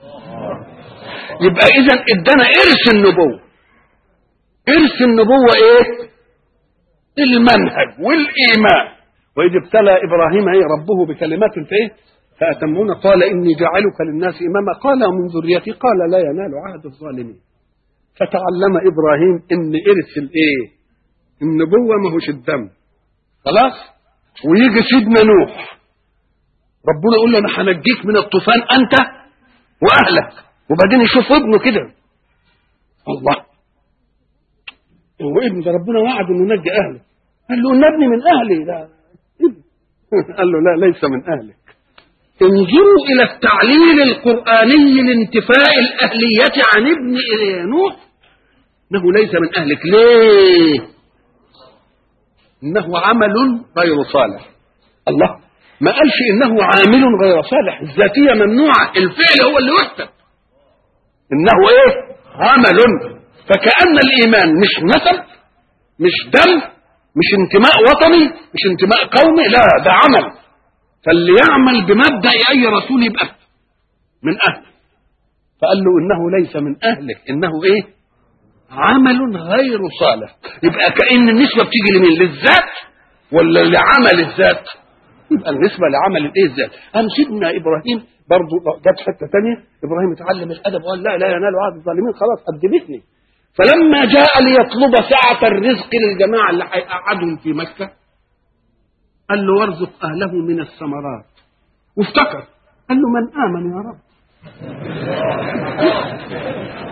يبقى إذن إدانا إرث النبوة. إرث النبوة إيه؟ المنهج والإيمان. وإذ ابتلى إبراهيم إيه ربه بكلمات فإيه؟ فأتمون. قال إني جاعلك للناس إماما. قال ومن ذريتي، قال لا ينال عهد الظالمين. فتعلم إبراهيم إن إرث الإيه؟ النبوة ما هوش الدم. خلاص؟ ويجي سيدنا نوح ربنا يقول له أنا هنجيك من الطوفان أنت وأهلك، وبعدين يشوف ابنه كده، الله هو ابن ده ربنا وعد انه ينجي اهله. قال له ان ابني من اهلي. لا قال له لا ليس من اهلك. انظروا الى التعليل القراني لانتفاء الاهليه عن ابن نوح، انه ليس من اهلك. ليه؟ انه عمل غير صالح. الله ما قالش انه عامل غير صالح، الذاتيه ممنوعه، الفعل هو اللي يحسب. انه ايه؟ عمل. فكأن الايمان مش نسب، مش دم، مش انتماء وطني، مش انتماء قومي، لا ده عمل. فاللي يعمل بمبدأ اي رسول يبقى من اهله. فقال له انه ليس من اهلك، انه ايه؟ عمل غير صالح. يبقى كأن النسبة بتيجي لمين؟ للذات ولا لعمل الذات؟ يبقى النسبة لعمل الايه؟ الذات. قام سيدنا ابراهيم برضه جت حته ثانيه، ابراهيم اتعلم الادب وقال لا لا ينال عهد الظالمين، خلاص قدمتني. فلما جاء ليطلب سعة الرزق للجماعه اللي هيقعدهم في مكه قال له وارزق اهله من الثمرات، وافتكر قال له من امن يا رب.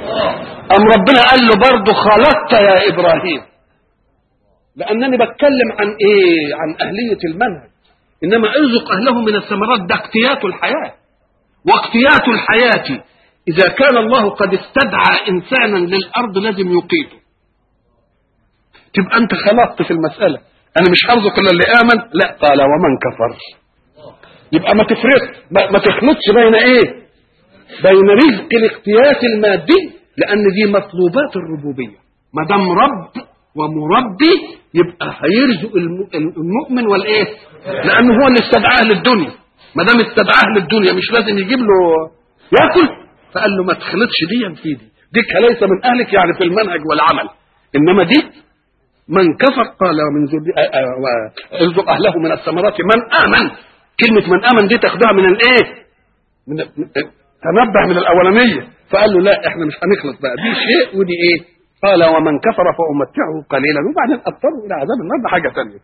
أم ربنا قال له برضه خلقت يا إبراهيم، لأنني بتكلم عن إيه؟ عن أهلية المنهج. إنما ارزق أهله من الثمرات، ده اقتيات الحياة، واقتيات الحياة إذا كان الله قد استدعى إنسانا للأرض لازم يقيته. تبقى أنت خلقت في المسألة، أنا مش هرزق إلا اللي آمن، لا، قال ومن كفر. يبقى ما تفرق، ما تخلطش بين إيه؟ بين رزق الاقتيات المادي، لأن دي مطلوبات الربوبية. ما دام رب ومربي يبقى هيرزق المؤمن والإيه؟ لأنه هو اللي استدعاه للدنيا. ما دام استدعاه للدنيا مش لازم يجيب له ياكل، فقال له ما تخلطش دي في دي، ديك ليس من أهلك يعني في المنهج والعمل، إنما دي من كفر قال من ذرية ارزق أهله من الثمرات من آمن. كلمة من آمن دي تاخدها من الإيه؟ من تنبه من الأولانية، فقال له لا احنا مش هنخلط بقى، دي شيء ودي إيه؟ قال ومن كفر فأمتعه قليلا وبعدين أضطره إلى عذاب النار، ده حاجة ثانية.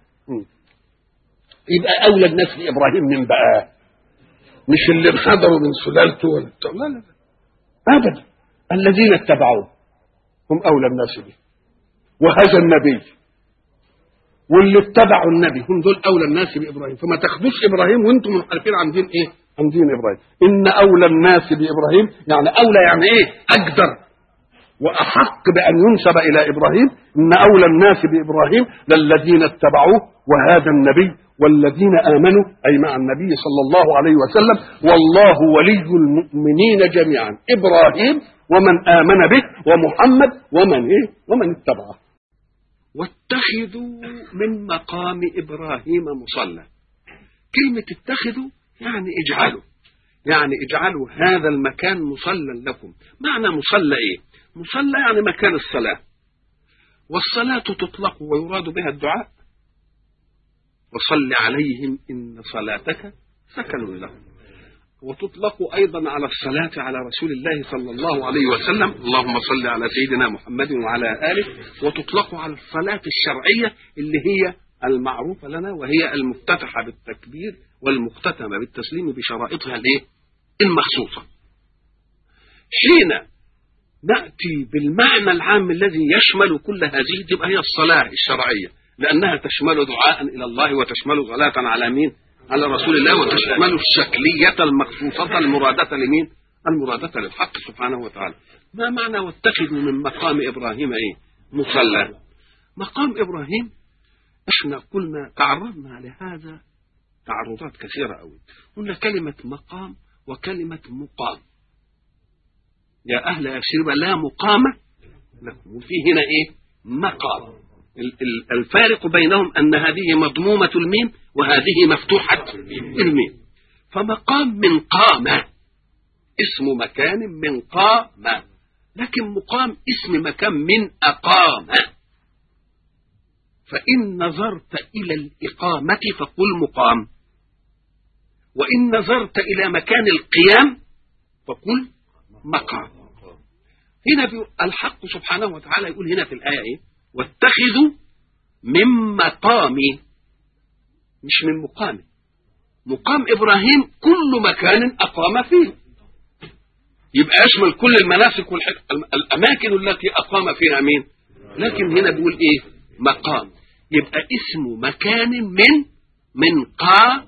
يبقى أولى الناس بإبراهيم من بقى؟ مش اللي انحدروا من سلالته ولا لا لا أبدا، الذين اتبعوه هم أولى الناس به، وهذا النبي واللي اتبعوا النبي هم دول أولى الناس بإبراهيم. فما تاخدوش إبراهيم وانتم منحرفين عن دين إيه؟ عن دين إبراهيم. إن أولى الناس بإبراهيم يعني أولى يعني إيه؟ أقدر وأحق بأن ينسب إلى إبراهيم. إن أولى الناس بإبراهيم للذين اتبعوه وهذا النبي والذين آمنوا، أي مع النبي صلى الله عليه وسلم، والله ولي المؤمنين جميعا، إبراهيم ومن آمن به ومحمد ومن إيه؟ ومن اتبعه. واتخذوا من مقام إبراهيم مصلى. كلمة اتخذوا يعني اجعلوا، يعني اجعلوا هذا المكان مصلى لكم. معنى مصلى إيه؟ مصلى يعني مكان الصلاة، والصلاة تطلق ويراد بها الدعاء، وصل عليهم إن صلاتك سكن لهم، وتطلق أيضا على الصلاة على رسول الله صلى الله عليه وسلم، اللهم صل على سيدنا محمد وعلى آله، وتطلق على الصلاة الشرعية اللي هي المعروفة لنا، وهي المفتتحة بالتكبير والمختتمة بالتسليم بشرائطها الايه؟ المخصوصة. حين نأتي بالمعنى العام الذي يشمل كل هذه تبقى هي الصلاة الشرعية، لأنها تشمل دعاء إلى الله وتشمل صلاة على مين؟ على رسول الله، وتشمل الشكلية المخصوصة المرادة لمين؟ المرادة للحق سبحانه وتعالى. ما معنى واتخذوا من مقام إبراهيم إيه؟ مصلى. مقام إبراهيم احنا قلنا تعرضنا لهذا تعرضات كثيرة أوي. قلنا كلمة مقام وكلمة مقام. يا أهل يثرب لا مقام لكم، وفي هنا إيه؟ مقام. الفارق بينهم أن هذه مضمومة الميم وهذه مفتوحة الميم. فمقام من قام، اسم مكان من قام، لكن مقام اسم مكان من أقام. فإن نظرت إلى الإقامة فقل مقام، وإن نظرت إلى مكان القيام فقل مقام. هنا الحق سبحانه وتعالى يقول هنا في الآية إيه؟ واتخذوا من مقامي، مش من مقام. مقام إبراهيم كل مكان أقام فيه، يبقى يشمل كل المناسك والأماكن التي أقام فيها مين. لكن هنا بيقول إيه؟ مقام، يبقى اسم مكان من من قام،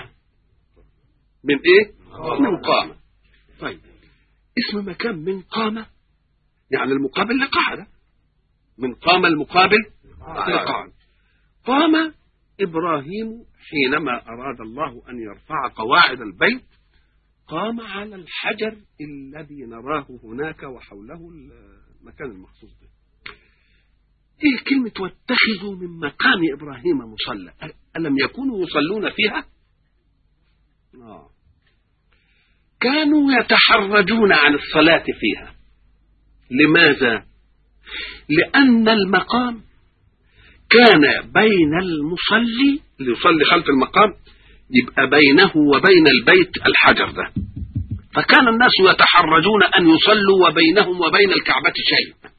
من إيه؟ من قام. طيب اسم مكان من قام يعني المقابل لقعدة، من قام المقابل لقعدة. قام إبراهيم حينما أراد الله أن يرفع قواعد البيت، قام على الحجر الذي نراه هناك وحوله المكان المخصوص به. إيه كلمة واتخذوا من مقام إبراهيم مصلى؟ ألم يكونوا يصلون فيها؟ آه. كانوا يتحرجون عن الصلاة فيها. لماذا؟ لأن المقام كان بين المصلي اللي يصلي خلف المقام، يبقى بينه وبين البيت الحجر ده، فكان الناس يتحرجون أن يصلوا وبينهم وبين الكعبة شيء،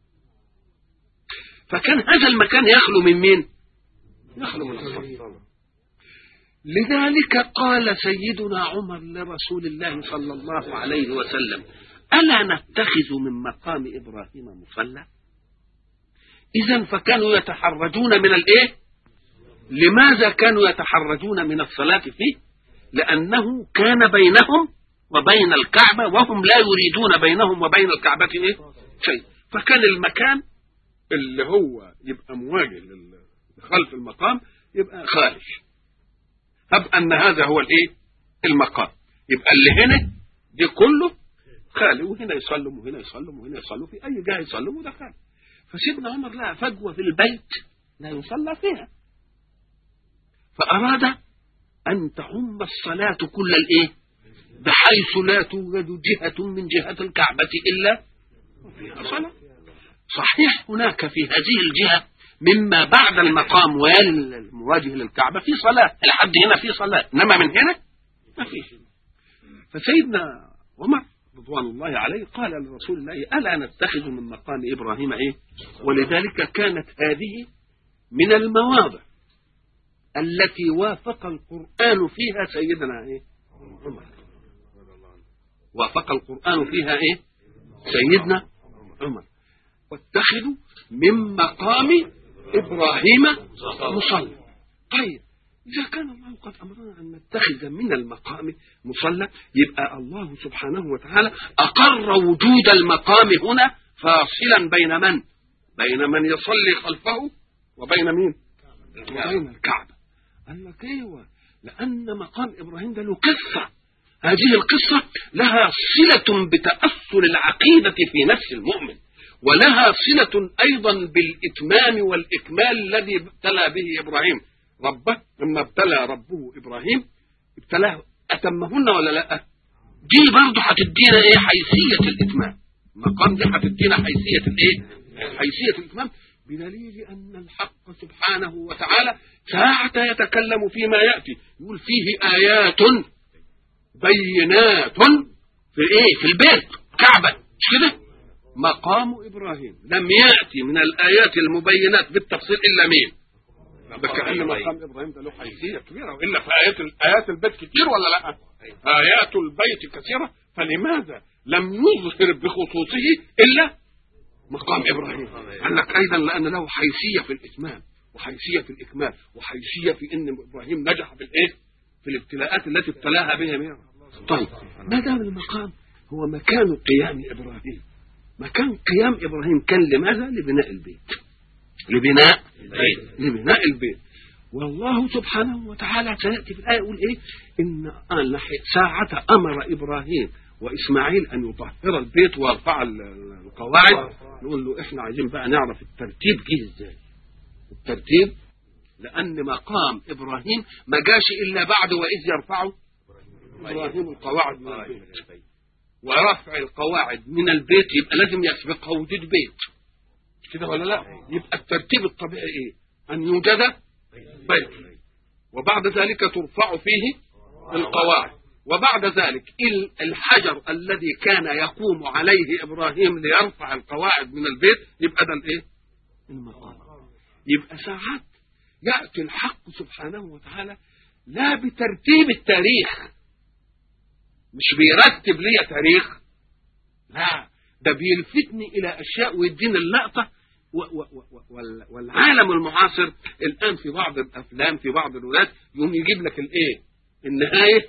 فكان هذا المكان يخلو من مين؟ يخلو من الصلاة. لذلك قال سيدنا عمر لرسول الله صلى الله عليه وسلم: ألا نتخذ من مقام إبراهيم مصلى؟ إذن فكانوا يتحرجون من الإيه؟ لماذا كانوا يتحرجون من الصلاة فيه؟ لأنه كان بينهم وبين الكعبة وهم لا يريدون بينهم وبين الكعبة إيه؟ شيء. فكان المكان اللي هو يبقى مواجه خلف المقام يبقى خارج. هب أن هذا هو الإيه؟ المقام. يبقى اللي هنا دي كله خالي، وهنا يصلوا وهنا يصلوا وهنا يصلوا، في أي جهة يصلوا وده خالي. فسيدنا عمر لها فجوة في البيت لا يصلى فيها، فأراد أن تعم الصلاة كل الإيه؟ بحيث لا توجد جهة من جهة الكعبة إلا فيها صلاة. صحيح هناك في هذه الجهة مما بعد المقام والمواجه للكعبة في صلاة، لحد هنا في صلاة، إنما من هنا ما فيش. فسيدنا عمر رضوان الله عليه قال لرسول الله ألا نتخذ من مقام إبراهيم إيه؟ ولذلك كانت هذه من المواضع التي وافق القرآن فيها سيدنا إيه؟ عمر. وافق القرآن فيها إيه؟ سيدنا عمر. واتخذوا من مقام إبراهيم مصلى. طيب إذا كان الله قد أمرنا أن نتخذ من المقام مصلى، يبقى الله سبحانه وتعالى أقر وجود المقام هنا فاصلا بين من؟ بين من يصلي خلفه وبين مين؟ وبين الكعبة. قال لك ايوه، لأن مقام إبراهيم ده له قصة، هذه القصة لها صلة بتأصل العقيدة في نفس المؤمن، ولها صلة أيضا بالإتمام والإكمال الذي ابتلى به إبراهيم ربه. لما ابتلى ربه إبراهيم ابتلاه أتمهن ولا لا؟ دي برضه هتدينا ايه؟ حيثية الإتمام. المقام دي هتدينا حيثية الايه؟ حيثية الإتمام، بدليل أن الحق سبحانه وتعالى ساعة يتكلم فيما يأتي يقول فيه آيات بينات في ايه؟ في البيت كعبة، مش كده؟ مقام إبراهيم لم يأتي من الآيات المبينات بالتفصيل إلا مين؟ بكأن مقام إبراهيم ده له حيثية كبيرة، وإلا في آيات آيات البيت كتير ولا لا؟ آيات البيت كثيرة، فلماذا لم يظهر بخصوصه إلا مقام إبراهيم؟ قال لك أيضا لأن له حيثية في الإتمام وحيثية في الإكمال وحيثية في إن إبراهيم نجح في الإيه؟ في الابتلاءات التي ابتلاها بها مين؟ طيب ما دام المقام هو مكان قيام إبراهيم، مكان قيام إبراهيم كان لماذا؟ لبناء البيت، لبناء البيت لبناء البيت. والله سبحانه وتعالى سيأتي في الآية يقول إيه؟ إن ساعة أمر إبراهيم وإسماعيل أن يطهر البيت ويرفع القواعد، نقول له إحنا عايزين بقى نعرف الترتيب جه إزاي. الترتيب لأن مقام إبراهيم ما جاش إلا بعد وإذ يرفعه إبراهيم القواعد من البيت، ورفع القواعد من البيت يبقى لازم يسبقها وجود بيت، كده ولا لا؟ يبقى الترتيب الطبيعي إيه؟ أن يوجد بيت، وبعد ذلك ترفع فيه القواعد، وبعد ذلك الحجر الذي كان يقوم عليه إبراهيم ليرفع القواعد من البيت يبقى ده الإيه؟ المقام. يبقى ساعات يأتي الحق سبحانه وتعالى لا بترتيب التاريخ، مش بيرتب لي تاريخ، لا، ده بيلفتني إلى أشياء ويديني اللقطة. والعالم المعاصر الآن في بعض الأفلام في بعض الروايات يوم يجيب لك الإيه؟ النهاية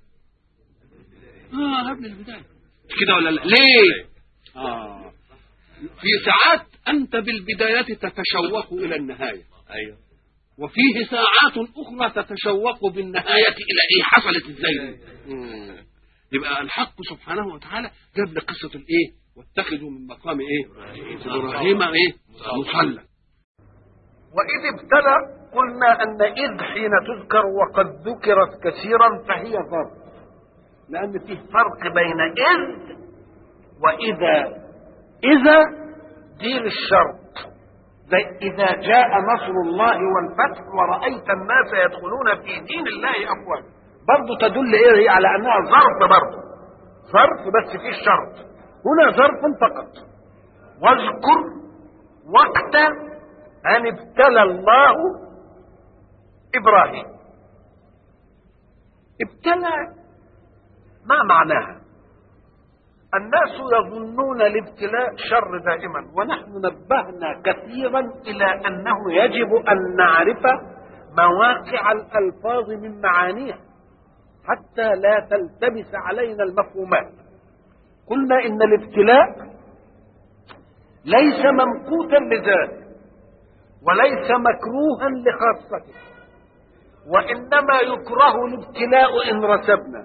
آه قبل البداية، كده ولا لا؟ ليه؟ آه في ساعات أنت بالبدايات تتشوق إلى النهاية، أيوه، وفيه ساعات أخرى تتشوق بالنهاية إلى إيه؟ حصلت إزاي؟ يبقى الحق سبحانه وتعالى جاب لك قصة الإيه؟ واتخذوا من مقام إيه؟ إبراهيم إيه؟ مصلى. وإذ ابتلى قلنا أن إذ حين تذكر وقد ذكرت كثيرا فهي ظرف، لأن فيه فرق بين إذ وإذا. إذا دي للشرط، زي إذا جاء نصر الله والفتح ورأيت الناس يدخلون في دين الله أفواجا، برضو تدل إيه على أنها ظرف، برضو ظرف بس فيه الشرط. هنا ظرف فقط. واذكر وقت أن ابتلى الله إبراهيم. ابتلى ما معناها؟ الناس يظنون الابتلاء شر دائما، ونحن نبهنا كثيرا إلى أنه يجب أن نعرف مواقع الألفاظ من معانيها حتى لا تلتبس علينا المفهومات. قلنا إن الابتلاء ليس ممقوتا لذاته وليس مكروها لخاصته، وإنما يكره الابتلاء إن رسبنا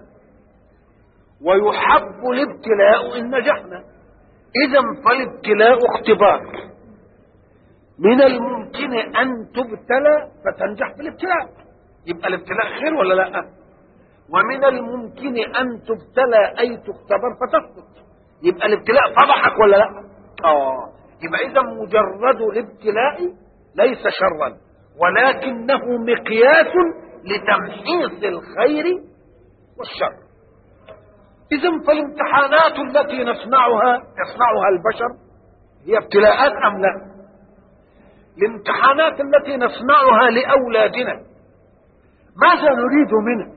ويحب الابتلاء إن نجحنا. إذا فالابتلاء اختبار، من الممكن أن تبتلى فتنجح في الابتلاء، يبقى الابتلاء خير ولا لا؟ ومن الممكن أن تبتلى أي تختبر فتسقط، يبقى الابتلاء فضحك ولا لا؟ آه يبقى إذا مجرد الابتلاء ليس شرا، ولكنه مقياس لتمحيص الخير والشر. إذا فالامتحانات التي نصنعها يصنعها البشر هي ابتلاءات أم لا؟ الامتحانات التي نصنعها لأولادنا ماذا نريد منها؟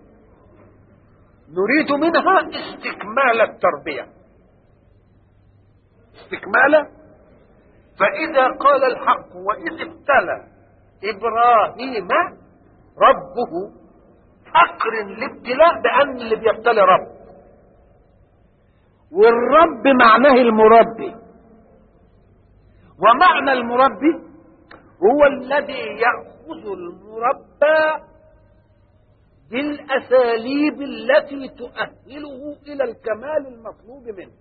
نريد منها استكمال التربية، استكمال. فإذا قال الحق وإذ ابتلى إبراهيم ربه، أقرن الابتلاء بأن اللي بيبتلي رب، والرب معناه المربي، ومعنى المربي هو الذي يأخذ المربى بالأساليب التي تؤهله إلى الكمال المطلوب منه.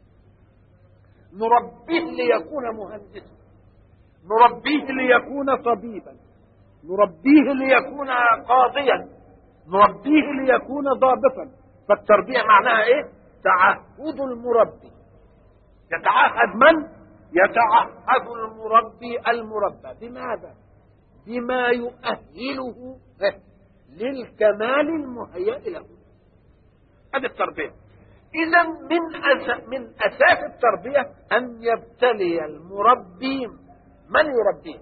نربيه ليكون مهندسا، نربيه ليكون طبيبا، نربيه ليكون قاضيا، نربيه ليكون ضابطا. فالتربية معناها ايه؟ تعهد المربي. يتعهد من؟ يتعهد المربي المربى. بماذا؟ بما يؤهله للكمال المهيئ له. هذه التربية. إذا من أس... من أساس التربية أن يبتلي المربي من يربيه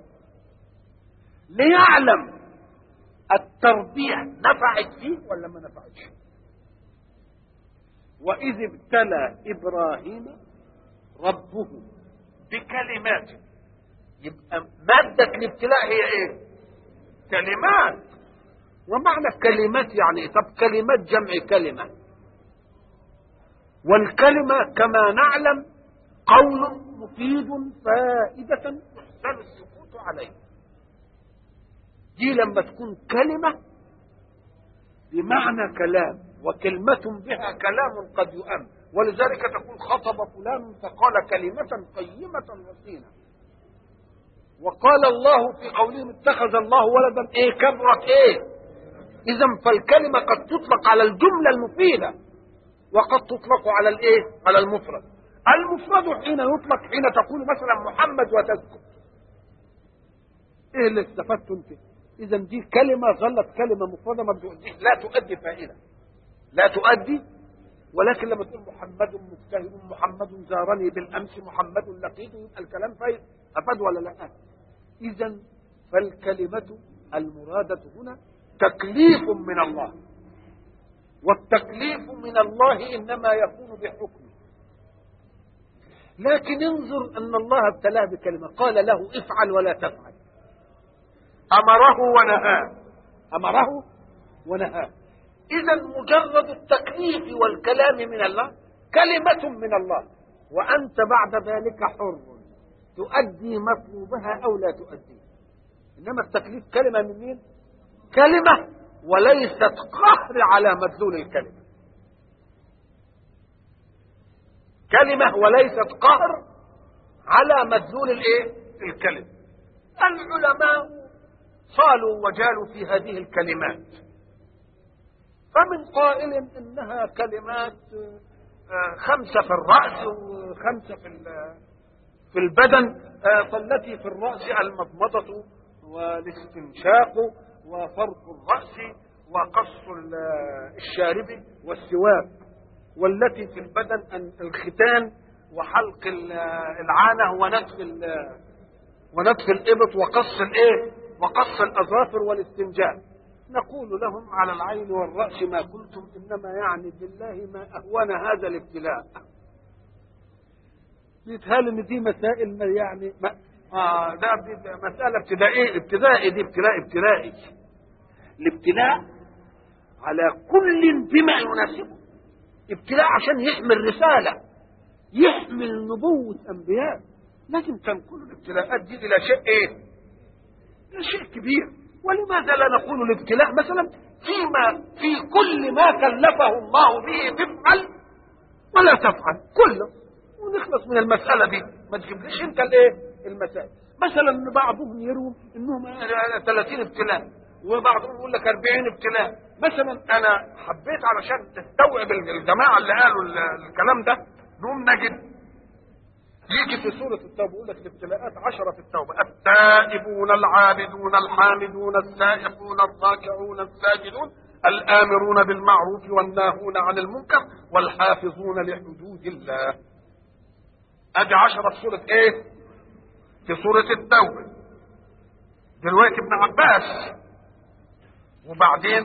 ليعلم التربية نفعت فيه ولا ما نفعتش. وإذ ابتلى إبراهيم ربه بكلمات، يبقى مادة الابتلاء هي ايه؟ كلمات. ومعنى كلمات يعني ايه؟ طب كلمات جمع كلمة، والكلمة كما نعلم قول مفيد فائدة يحسن السكوت عليه. دي لما تكون كلمة بمعنى كلام، وكلمة بها كلام قد يؤم، ولذلك تقول خطب فلان فقال كلمة قيمة رصينة. وقال الله في قولهم اتخذ الله ولدا ايه؟ كبرت ايه؟ اذا فالكلمة قد تطلق على الجملة المفيدة وقد تطلق على الايه؟ على المفرد. المفرد حين يطلق حين تقول مثلا محمد وتسكت، ايه اللي استفدته انت؟ اذا دي كلمة ظلت كلمة مفردة ما لا تؤدي فائدة، لا تؤدي. ولكن لما تقول محمد مجتهد، محمد زارني بالامس، محمد لقيته، يبقى الكلام فايد افاد ولا لا؟ اذا فالكلمة المرادة هنا تكليف من الله، والتكليف من الله انما يكون بحكم. لكن انظر ان الله ابتلاه بكلمة، قال له افعل ولا تفعل، امره ونهاه، امره ونهاه. إذا مجرد التكليف والكلام من الله كلمة من الله، وأنت بعد ذلك حر تؤدي مطلوبها أو لا تؤدي. إنما التكليف كلمة من مين؟ كلمة، وليست قهر على مدلول الكلمة. كلمة وليست قهر على مدلول الايه؟ الكلمة. العلماء صالوا وجالوا في هذه الكلمات، فمن قائل انها كلمات خمسة في الرأس وخمسة في في البدن، فالتي في الرأس المضمضة والاستنشاق وفرق الرأس وقص الشارب والسواك، والتي في البدن الختان وحلق العانة ونتف ونتف الإبط وقص الايه وقص الأظافر والاستنجاء. نقول لهم على العين والرأس ما قلتم، إنما يعني بالله ما أهون هذا الابتلاء. يتهال ان دي مسائل ما يعني ما اه ده دي مساله ابتدائيه ابتدائي دي ابتلاء ابتلائي. الابتلاء على كل بما يناسبه. ابتلاء عشان يحمل رساله، يحمل نبوه انبياء، لازم تنقل الابتلاءات دي الى شيء ايه؟ الى شيء كبير. ولماذا لا نقول الابتلاء مثلا فيما في كل ما كلفه الله به تفعل ولا تفعل كله ونخلص من المساله دي، ما تجيبليش انت الايه؟ المسائل. مثلا بعضهم يروم انهم ثلاثين ابتلاء وبعضهم يقول لك أربعين ابتلاء. مثلا انا حبيت علشان تستوعب الجماعه اللي قالوا الكلام ده، نقوم نجد يجي في سورة التوبة يقول لك الابتلاءات عشرة في التوبة: التائبون العابدون الحامدون السائحون الراكعون الساجدون الآمرون بالمعروف والناهون عن المنكر والحافظون لحدود الله. ادي عشرة في سورة ايه؟ في سورة التوبة. دلوقتي ابن عباس وبعدين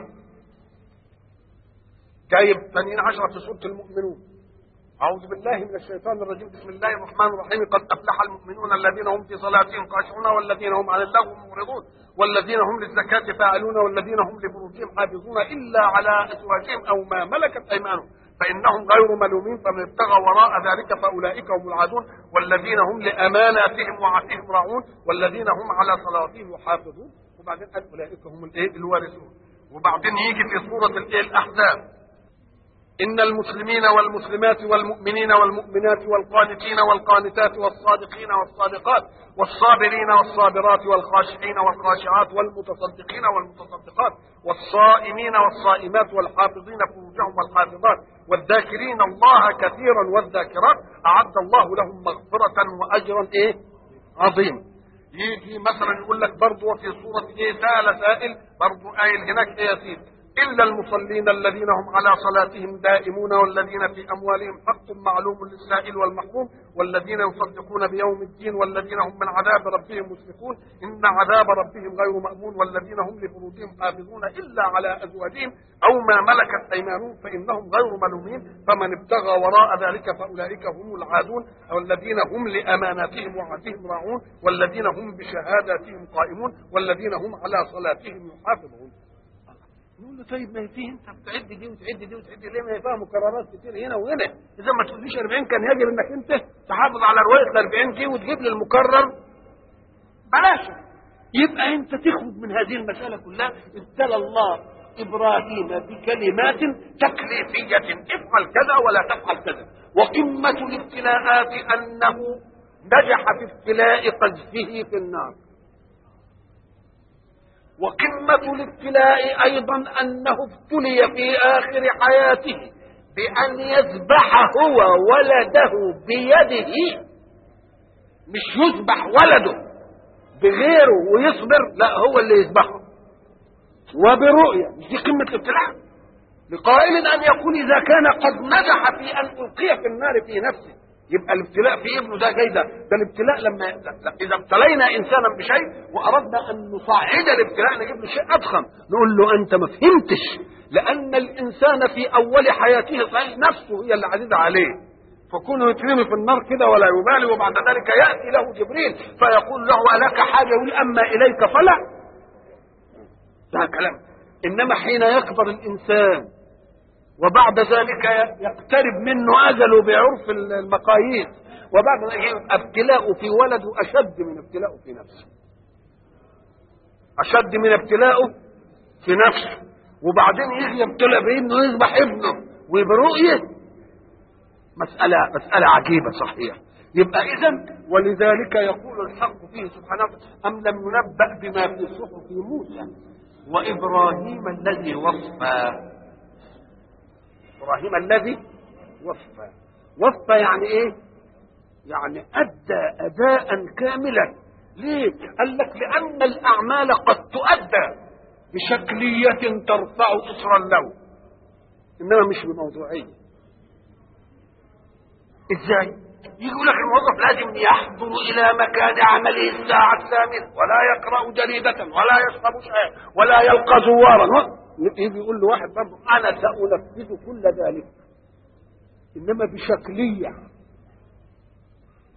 جايب ثانيين عشرة في سورة المؤمنون: أعوذ بالله من الشيطان الرجيم، بسم الله الرحمن الرحيم: قد أفلح المؤمنون الذين هم في صلاتهم خاشعون والذين هم عن اللغو معرضون والذين هم للزكاة فاعلون والذين هم لفروجهم حافظون إلا على أزواجهم أو ما ملكت أيمانهم فإنهم غير ملومين فمن ابتغى وراء ذلك فأولئك هم العادون والذين هم لأماناتهم وعهدهم راعون والذين هم على صلاتهم يحافظون. وبعدين قال أولئك هم الإيه؟ الوارثون. وبعدين يجي في سورة الإيه؟ الأحزاب: إن المسلمين والمسلمات والمؤمنين والمؤمنات والقانتين والقانتات والصادقين والصادقات والصابرين والصابرات والخاشعين والخاشعات والمتصدقين والمتصدقات والصائمين والصائمات والحافظين فروجهم والحافظات والذاكرين الله كثيرا والذاكرات أعد الله لهم مغفرة وأجرا إيه؟ عظيم. يجي مثلا يقول لك برضه في سورة إيه؟ سأل سائل، برضه قايل هناك إيه يا سيدي؟ إلا المصلين الذين هم على صلاتهم دائمون والذين في أموالهم حق معلوم للسائل والمحروم والذين يصدقون بيوم الدين والذين هم من عذاب ربهم مشفقون إن عذاب ربهم غير مأمون والذين هم لفروجهم حافظون إلا على أزواجهم أو ما ملكت أيمانهم فإنهم غير ملومين فمن ابتغى وراء ذلك فأولئك هم العادون والذين هم لأماناتهم وعهدهم راعون والذين هم بشهاداتهم قائمون والذين هم على صلاتهم يحافظون. نقول له طيب ما فيه انت بتعد دي وتعد دي وتعد ليه؟ ما فيها مكررات كتير هنا وهنا. اذا ما تقوليش أربعين كان يجب انك انت تحافظ على روايه الأربعين دي وتجيب لي المكرر بلاش. يبقى انت تخرج من هذه المساله كلها. ابتلى الله ابراهيم بكلمات تكليفيه: افعل كذا ولا تفعل كذا. وقمه الابتلاءات انه نجح في ابتلاء قذفه في النار. وقمة الابتلاء أيضا أنه ابتلي في آخر حياته بأن يذبح هو ولده بيده، مش يذبح ولده بغيره ويصبر، لا هو اللي يذبحه وبرؤية. مش دي قمة الابتلاء؟ لقائل أن يكون إذا كان قد نجح في أن ألقي في النار في نفسه يبقى الابتلاء في ابنه ده جيد. ده الابتلاء لما اذا ابتلينا انسانا بشيء واردنا ان نصعد الابتلاء نجيب له شيء اضخم نقول له انت ما فهمتش، لان الانسان في اول حياته صحيح نفسه هي اللي عزيزه عليه، فكونه يترمي في النار كده ولا يبالي وبعد ذلك ياتي له جبريل فيقول له الك حاجه يقول اما اليك فلا. ده كلام. انما حين يكبر الانسان وبعد ذلك يقترب منه أجله بعرف المقاييس وبعد ذلك ابتلاءه في ولده أشد من ابتلاءه في نفسه، أشد من ابتلاءه في نفسه. وبعدين يجي يبتلى بأنه يذبح ابنه وبرؤية. مسألة مسألة عجيبة صحيح. يبقى إذن ولذلك يقول الحق فيه سبحانه أم لم ينبأ بما في صحف موسى وإبراهيم الذي وفى. إبراهيم الذي وفى. وفى يعني إيه؟ يعني أدى أداء كاملا. ليه؟ قال لك لأن الأعمال قد تؤدى بشكلية ترفع إصرا له إنما مش بموضوعية. إزاي؟ يقول لك الموظف لازم يحضر إلى مكان عمله الساعة الثامنة ولا يقرأ جريدة ولا يشرب شيئا ولا يلقى زوارا. يجي يقول له واحد برضه أنا سأنفذ كل ذلك إنما بشكلية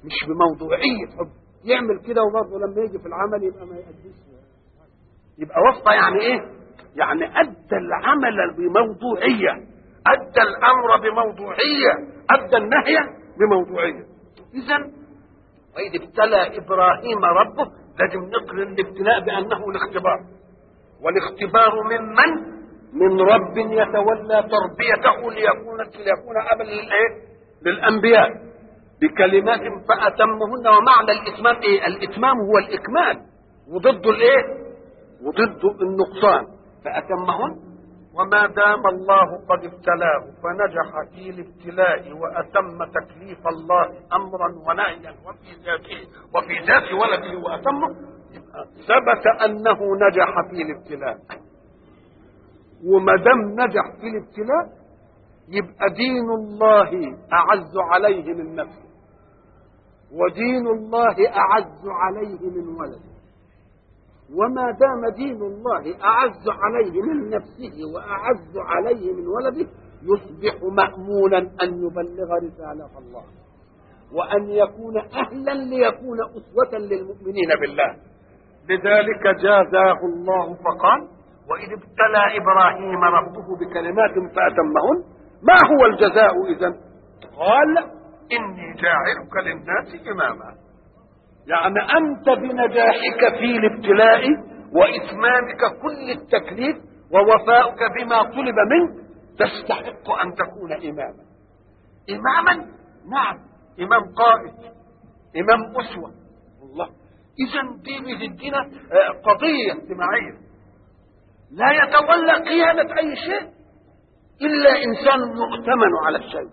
مش بموضوعية حب، يعمل كده وبرضه لما يجي في العمل يبقى ما يأديش، يبقى وسطى يعني ايه؟ يعني أدى العمل بموضوعية، أدى الأمر بموضوعية، أدى النهي بموضوعية. إذن وإذ ابتلى إبراهيم ربه، لازم نقرن الابتلاء بأنه الاختبار، والاختبار ممن؟ من رب يتولى تربيته ليكون ليكون أبا للإيه؟ للأنبياء بكلمات فأتمهن. ومعنى الإتمام إيه؟ الإتمام هو الإكمال، وضده الإيه؟ وضده النقصان. فأتمهن. وما دام الله قد ابتلاه فنجح في الابتلاء وأتم تكليف الله أمرا ونهيا وفي ذاته وفي ذات ولده وأتمه، ثبت أنه نجح في الابتلاء. وما دام نجح في الابتلاء يبقى دين الله أعز عليه من نفسه، ودين الله أعز عليه من ولده. وما دام دين الله أعز عليه من نفسه وأعز عليه من ولده، يصبح مأمولا أن يبلغ رسالة الله، وأن يكون أهلا ليكون أسوة للمؤمنين بالله. لذلك جازاه الله فقال: وإذ ابتلى إبراهيم ربه بكلمات فأتمهن. ما هو الجزاء إذن؟ قال: إني جاعلك للناس إماما. يعني أنت بنجاحك في الابتلاء وإتمامك كل التكليف ووفاؤك بما طلب منك تستحق أن تكون إماما. إماما؟ نعم، إمام قائد، إمام أسوة. والله إذن دي بتدينا قضية اجتماعية. لا يتولى قيادة أي شيء إلا إنسان يؤتمن على الشيء،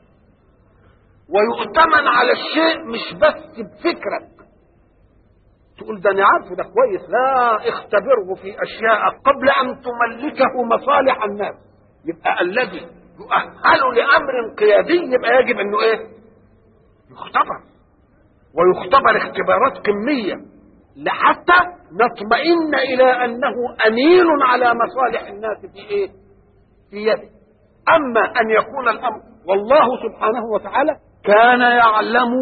ويؤتمن على الشيء مش بس بفكرك تقول ده أنا عارفه ده كويس، لا، اختبره في أشياء قبل أن تملكه مصالح الناس. يبقى الذي يؤهل لأمر قيادي يبقى يجب أنه إيه؟ يختبر، ويختبر اختبارات كمية لحتى نطمئن إلى أنه أمين على مصالح الناس في إيه؟ في يده. أما أن يكون الأمر والله سبحانه وتعالى كان يعلم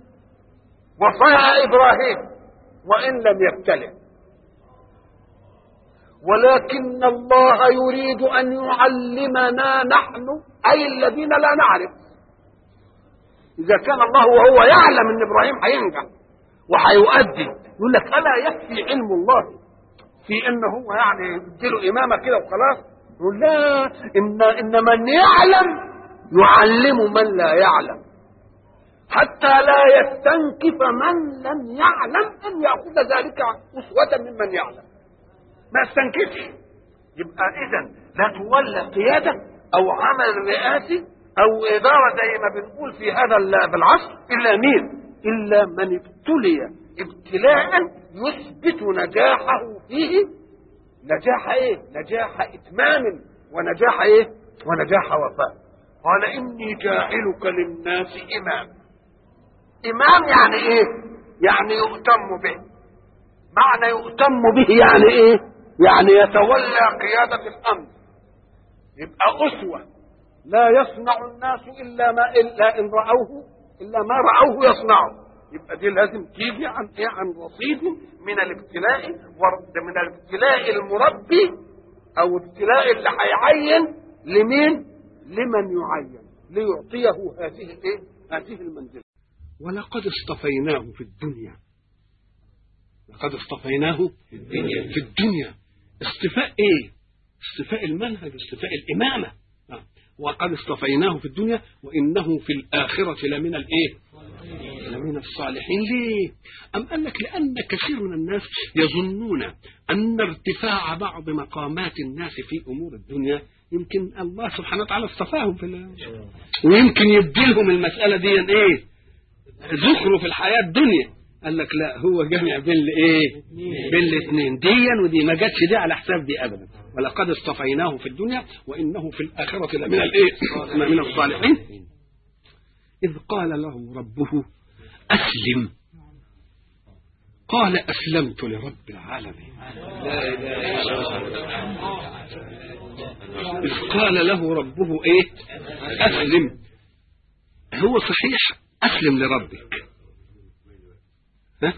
وفاء إبراهيم وإن لم يبتلع، ولكن الله يريد أن يعلمنا نحن أي الذين لا نعرف. إذا كان الله وهو يعلم أن إبراهيم هينجح وهيؤدي، يقول لك ألا يكفي علم الله في أنه هو يعني يديله إمامة كده وخلاص؟ يقول لا، إن, إن من يعلم يعلم من لا يعلم، حتى لا يستنكف من لم يعلم أن يأخذ ذلك أسوة ممن يعلم، ما يستنكفش. يبقى إذن لا تولى قيادة أو عمل رئاسي أو إدارة زي ما بنقول في هذا العصر إلا مين؟ إلا من ابتلي ابتلاء يثبت نجاحه فيه نجاح إيه؟ نجاح إتمام، ونجاح إيه؟ ونجاح وفاء. قال: إني جاعلك للناس إماما. إمام يعني إيه؟ يعني يؤتم به. معنى يؤتم به يعني إيه؟ يعني يتولى قيادة الأمر، يبقى أسوة، لا يصنع الناس إلا ما إلا إن رأوه إلا ما رأوه يصنعه. يبقى دي لازم تيجي عن إيه؟ عن رصيد من الابتلاء، من الابتلاء المربي أو ابتلاء اللي هيعين لمين؟ لمن يعين ليعطيه هذه الإيه؟ هذه المنزلة. ولقد اصطفيناه في الدنيا. لقد اصطفيناه في الدنيا. في الدنيا اصطفاء ايه؟ اصطفاء المنهج، اصطفاء الإمامة. آه. وقد اصطفيناه في الدنيا وإنه في الآخرة لمن الايه؟ لمن الصالحين. ليه؟ أم قال لك لأن كثير من الناس يظنون أن ارتفاع بعض مقامات الناس في أمور الدنيا يمكن الله سبحانه وتعالى اصطفاهم في الله، ويمكن يبدلهم المسألة دي ايه؟ زخرف في الحياة الدنيا. قال لك لا، هو جمع بين الايه؟ بين الاثنين، ديا ودي، ما جاتش دي على حساب دي ابدا. ولقد اصطفيناه في الدنيا وانه في الاخره لمن الايه؟ من الصالحين. اذ قال له ربه اسلم، قال اسلمت لرب العالمين. اذ قال له ربه ايه؟ اسلم. هو صحيح اسلم لربك، ها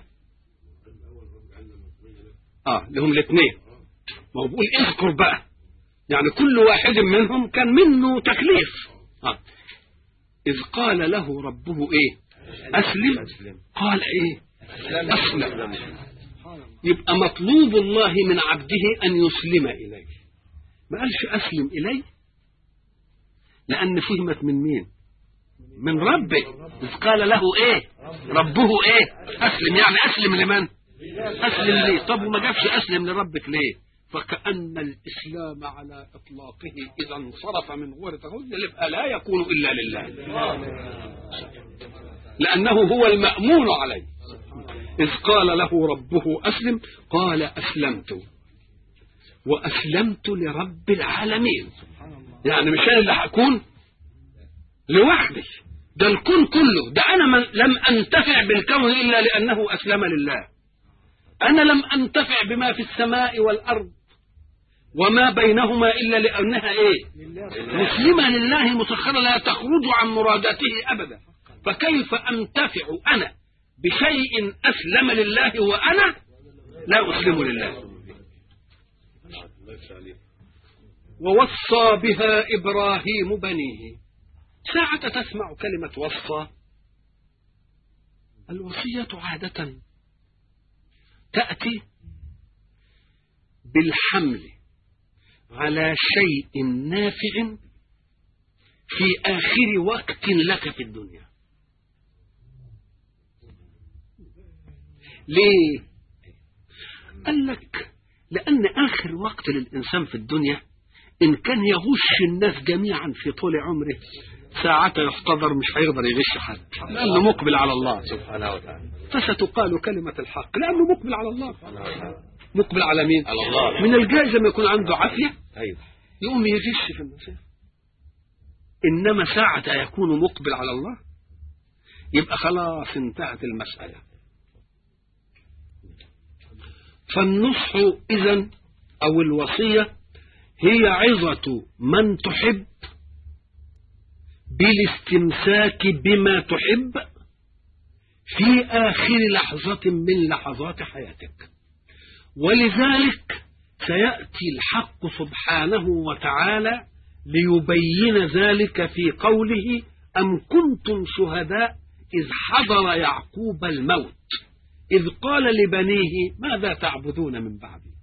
اه لهم الاثنين. ما هو بيقول اذكر بقى، يعني كل واحد منهم كان منه تكليف. آه. إذ قال له ربه إيه؟ أسلم. قال إيه؟ أسلم. يبقى مطلوب الله من عبده أن يسلم إليه، ما قالش أسلم إليه، لأن فهمت من مين؟ من ربه. إذ قال له إيه؟ ربه إيه؟ أسلم، يعني أسلم لمن؟ أسلم ليه؟ طب وما جابش أسلم لربك ليه؟ فكأن الإسلام على إطلاقه إذا انصرف من غير تغير يبقى لا يكون إلا لله، لأنه هو المأمون عليه. إذ قال له ربه أسلم قال أسلمت وأسلمت لرب العالمين. يعني مش أنا اللي هكون لوحدي، ده الكون كله، ده أنا من لم أنتفع بالكون إلا لأنه أسلم لله. أنا لم أنتفع بما في السماء والأرض وما بينهما إلا لأنها إيه؟ مسلمة لله مسخرة لا تخرج عن مراداته أبدا. فكيف أنتفع أنا بشيء أسلم لله وأنا لا أسلم لله؟ ووصى بها إبراهيم بنيه. ساعة تسمع كلمة وصى، الوصية عادة تأتي بالحمل على شيء نافع في آخر وقت لك في الدنيا. ليه؟ قال لك لأن آخر وقت للإنسان في الدنيا إن كان يغش الناس جميعا في طول عمره، ساعة يحتضر مش هيقدر يغش حد، لأنه مقبل على الله سبحانه وتعالى. فستقال كلمة الحق لأنه مقبل على الله. مقبل على مين؟ على الله. من الجائز ما يكون عنده عافية يقوم يغش في الناس، إنما ساعة يكون مقبل على الله يبقى خلاص انتهت المسألة. فالنصح إذن أو الوصية هي عظة من تحب بالاستمساك بما تحب في آخر لحظة من لحظات حياتك. ولذلك سيأتي الحق سبحانه وتعالى ليبين ذلك في قوله أم كنتم شهداء إذ حضر يعقوب الموت إذ قال لبنيه ماذا تعبدون من بعدي.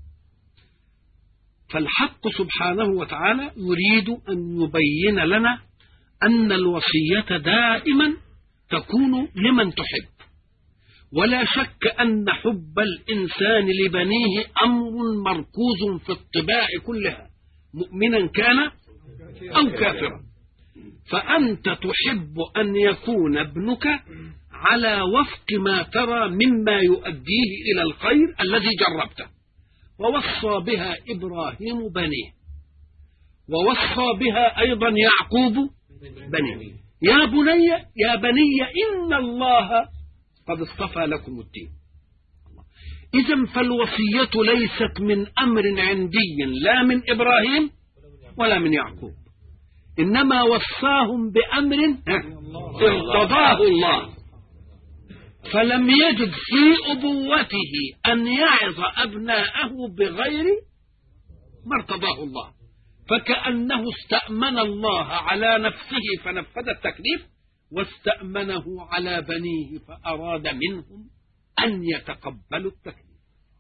فالحق سبحانه وتعالى يريد أن يبين لنا أن الوصية دائما تكون لمن تحب، ولا شك أن حب الإنسان لبنيه أمر مركوز في الطباع كلها، مؤمنا كان أو كافرا. فأنت تحب أن يكون ابنك على وفق ما ترى مما يؤديه إلى الخير الذي جربته. ووصى بها إبراهيم بنيه، ووصى بها أيضا يعقوب بنيه. يا بني يا بني إن الله قد اصطفى لكم الدين. إذن فالوصية ليست من أمر عندي لا من إبراهيم ولا من يعقوب، إنما وصاهم بأمر ارتضاه الله، فلم يجد في أبوته أن يعظ أبناءه بغير ما ارتضاه الله، فكأنه استأمن الله على نفسه فنفذ التكليف، واستأمنه على بنيه فأراد منهم أن يتقبلوا التكليف.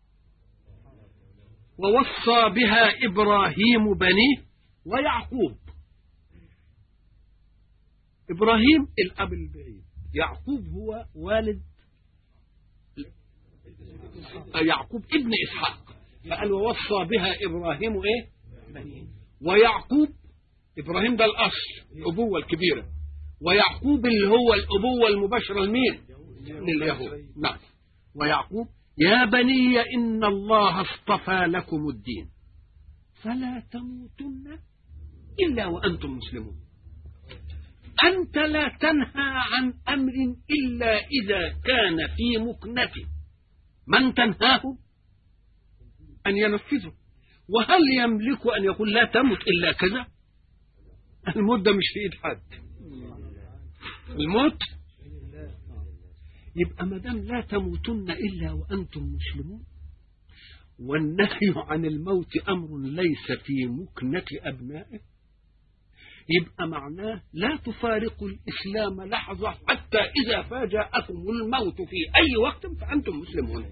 ووصى بها إبراهيم بنيه ويعقوب. إبراهيم الأب البعيد، يعقوب هو والد يعقوب ابن إسحاق، فقال ووصى بها إبراهيم إيه؟ بنيه. ويعقوب إبراهيم ده الأصل الأبوة الكبيرة، ويعقوب اللي هو الأبوة المباشرة لمين؟ لليهود. نعم. ويعقوب يا بني إن الله اصطفى لكم الدين فلا تموتن إلا وأنتم مسلمون. أنت لا تنهى عن أمر إلا إذا كان في مكنته من تنهاه أن ينفذه. وهل يملك أن يقول لا تمت إلا كذا؟ الموت ده مش في إيد حد. الموت يبقى ما دام لا تموتن إلا وأنتم مسلمون، والنهي عن الموت أمر ليس في مكنة أبنائه، يبقى معناه لا تفارقوا الإسلام لحظة حتى إذا فاجأكم الموت في أي وقت فأنتم مسلمون.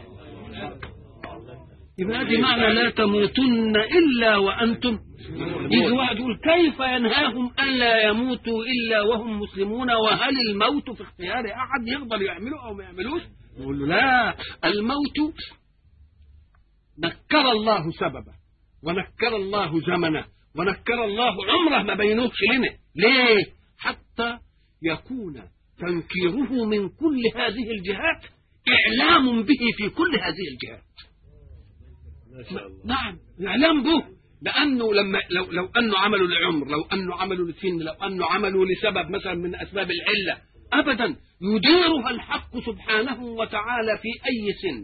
يبقى هذه معنى لا تموتن إلا وأنتم. يجي واحد يقول كيف ينهاهم أن لا يموتوا إلا وهم مسلمون، وهل الموت في اختيار أحد يقدر يعمله أو ما يعملوش؟ نقول له لا، الموت نكر الله سببه ونكر الله زمنه ونكر الله عمره ما بينوش لنا. ليه؟ حتى يكون تنكيره من كل هذه الجهات إعلام به في كل هذه الجهات. نعم، إعلام به، لأنه لما لو لو أنه عملوا لعمر، لو أنه عملوا لسن، لو أنه عملوا لسبب مثلا من أسباب العلة، أبدا يديرها الحق سبحانه وتعالى في أي سن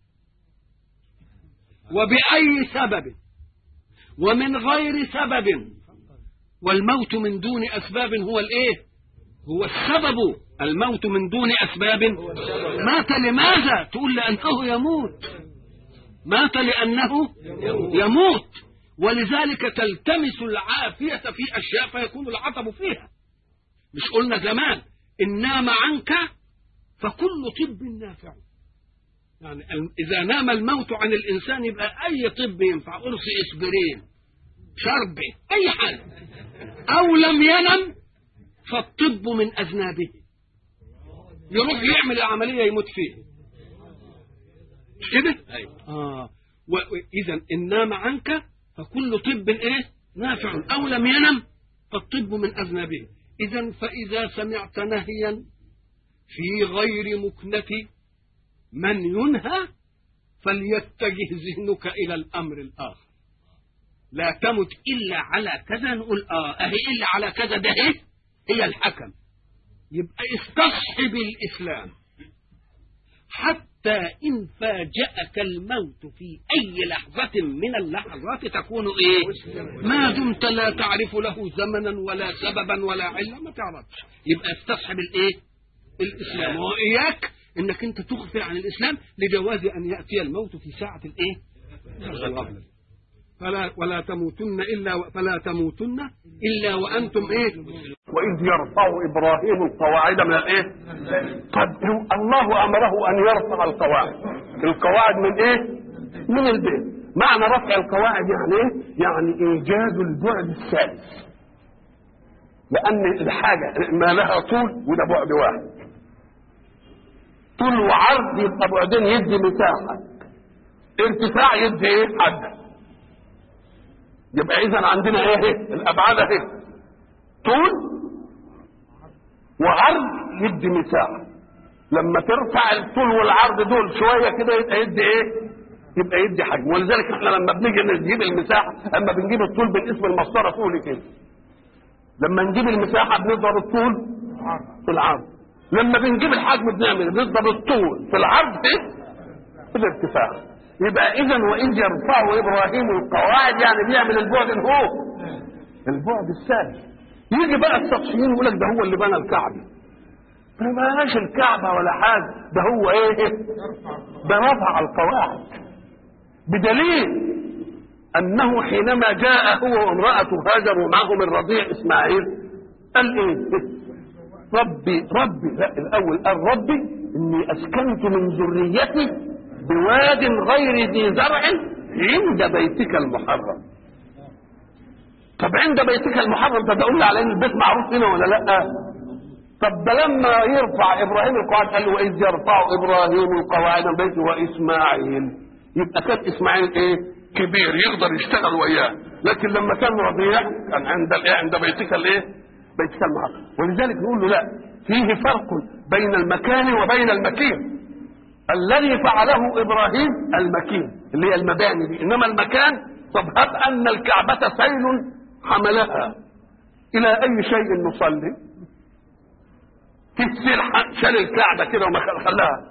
وبأي سبب ومن غير سبب، والموت من دون أسباب هو الإيه؟ هو السبب. الموت من دون أسباب مات لماذا؟ تقول لأنه يموت، مات لأنه يموت، ولذلك تلتمس العافية في أشياء فيكون العطب فيها. مش قلنا زمان إن نام عنك فكل طب نافع، يعني إذا نام الموت عن الإنسان يبقى أي طب ينفع، قرص إسبرين، شربة، أي حاجة. أو لم ينم فالطب من أذنابه، يروح يعمل العملية يموت فيه، مش كده؟ آه. وإذا إن نام عنك فكل طب إيه؟ نافع، أو لم ينم فالطب من أذنابه. إذا فإذا سمعت نهيا في غير مكنة من ينهى فليتجه ذهنك إلى الأمر الآخر. لا تمت إلا على كذا، نقول آه أهي إلا على كذا، ده هي هي الحكم. يبقى استصحب الإسلام حتى إن فاجأك الموت في أي لحظة من اللحظات تكون إيه؟ ما دمت لا تعرف له زمنا ولا سببا ولا علة، ما تعرفش. يبقى استصحب الإيه؟ الإسلام. وإياك إنك أنت تغفل عن الإسلام لجواز أن يأتي الموت في ساعة الإيه؟ فلا ولا تموتن إلا فلا تموتن إلا وأنتم إيه؟ وإذ يرفع إبراهيم القواعد من الإيه؟ طب الله أمره أن يرفع القواعد. القواعد من إيه؟ من البيت. معنى رفع القواعد يعني إيه؟ يعني إيجاد البعد الثالث، لأن الحاجة ما لها طول وده بعد واحد، طول وعرض يبقى بعدين يدي مساحة، ارتفاع يدي إيه؟ حد. يبقى إذا عندنا إيه؟ الأبعاد إيه؟ طول وعرض يدي مساحة. لما ترفع الطول والعرض دول شوية كده يبقى يدي ايه؟ يبقى يدي حجم. ولذلك احنا لما بنيجي نجيب المساحة، اما بنجيب الطول بالاسم المسطرة طولي كده، لما نجيب المساحة بنضرب الطول في العرض، لما بنجيب الحجم بنعمل بنضرب الطول في العرض ايه؟ في الارتفاع. يبقى اذا وإذ يرفع إبراهيم القواعد يعني بيعمل البعد هو البعد الثالث. يجي بقى التفصيلين يقول لك ده هو اللي بنى الكعبة، ما بناش الكعبة ولا حاجة، ده هو ايه؟ ده رفع القواعد، بدليل انه حينما جاء هو وامرأته هاجر ومعهم الرضيع اسماعيل قال ايه؟ ربي ربي لا الاول قال ربي اني اسكنت من ذريتي بواد غير ذي زرع عند بيتك المحرم. طب عند بيتك المحرم تدل على ان البيت معروف هنا ولا لا؟ طب ده لما يرفع ابراهيم القواعد قال له واذ يرفع ابراهيم القواعد من بيته واسماعيل، يبقى كان اسماعيل ايه؟ كبير يقدر يشتغل وياه، لكن لما كان رضيع كان عند الايه؟ عند بيتك الايه؟ بيتك المحرم. ولذلك نقول له لا، فيه فرق بين المكان وبين المكين. الذي فعله ابراهيم المكين اللي هي المباني دي، انما المكان طب هب ان الكعبة سيل حملها الى اي شيء نصلي، في السيل شال الكعبة كده وما خلاها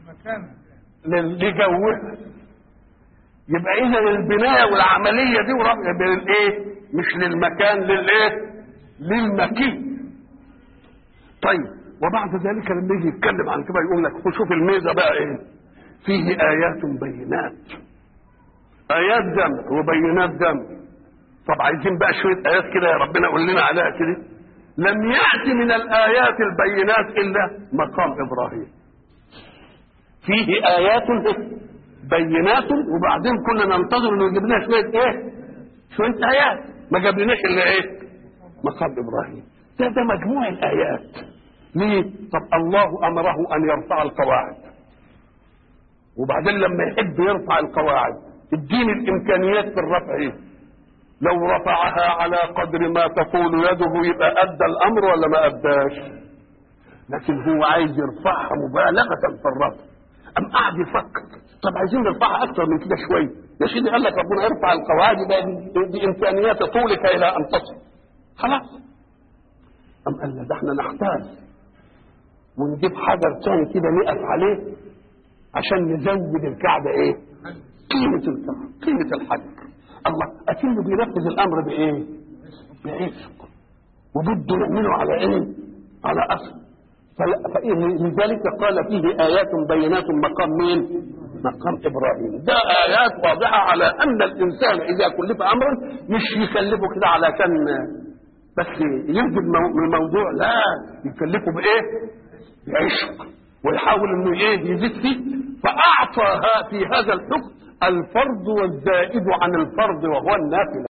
لجوها. يبقى اذا البناية والعملية دي للايه؟ مش للمكان، للايه؟ للمكين. طيب وبعد ذلك لما يجي يتكلم عن كده يقول لك شوف الميزه بقى ايه؟ فيه ايات بينات. ايات جمع وبينات جمع. طب عايزين بقى شويه ايات كده يا ربنا يقول لنا عليها كده. لم يأتي من الآيات البينات إلا مقام إبراهيم. فيه آيات بينات وبعدين كنا ننتظر إنه يجيب لنا شوية إيه؟ شوية آيات، ما جابلناش إلا إيه؟ مقام إبراهيم. ده ده مجموع الآيات. ليه؟ طب الله أمره أن يرفع القواعد. وبعدين لما يحب يرفع القواعد اديني الإمكانيات في الرفع إيه؟ لو رفعها على قدر ما تقول يده يبقى أدى الأمر ولا ما أداش؟ لكن هو عايز يرفعها مبالغة في الرفع. أم قاعد يفكر طب عايزين نرفعها أكثر من كده شوية. يا سيدي قال لك ربنا يرفع القواعد بإمكانيات طولك إلى أن تصل. خلاص. أم قال ده احنا نحتاج ونجيب حجر ثاني كده نقف عليه عشان نزود الكعبة إيه؟ قيمة الكعبة، قيمة الحجر. الله أكنه بينفذ الأمر بإيه؟ بعشق. وبده يعمله على إيه؟ على أصل. فلذلك قال فيه آيات بينات مقام مين؟ مقام إبراهيم. ده آيات واضحة على أن الإنسان إذا كلف أمرا مش يكلفه كده على كان بس ينزل من الموضوع، لا يكلفه بإيه؟ بعشق ويحاول إنه إيه يزيد فيه. فأعطى في هذا الحكم الفرض والزائد عن الفرض وهو النافلة.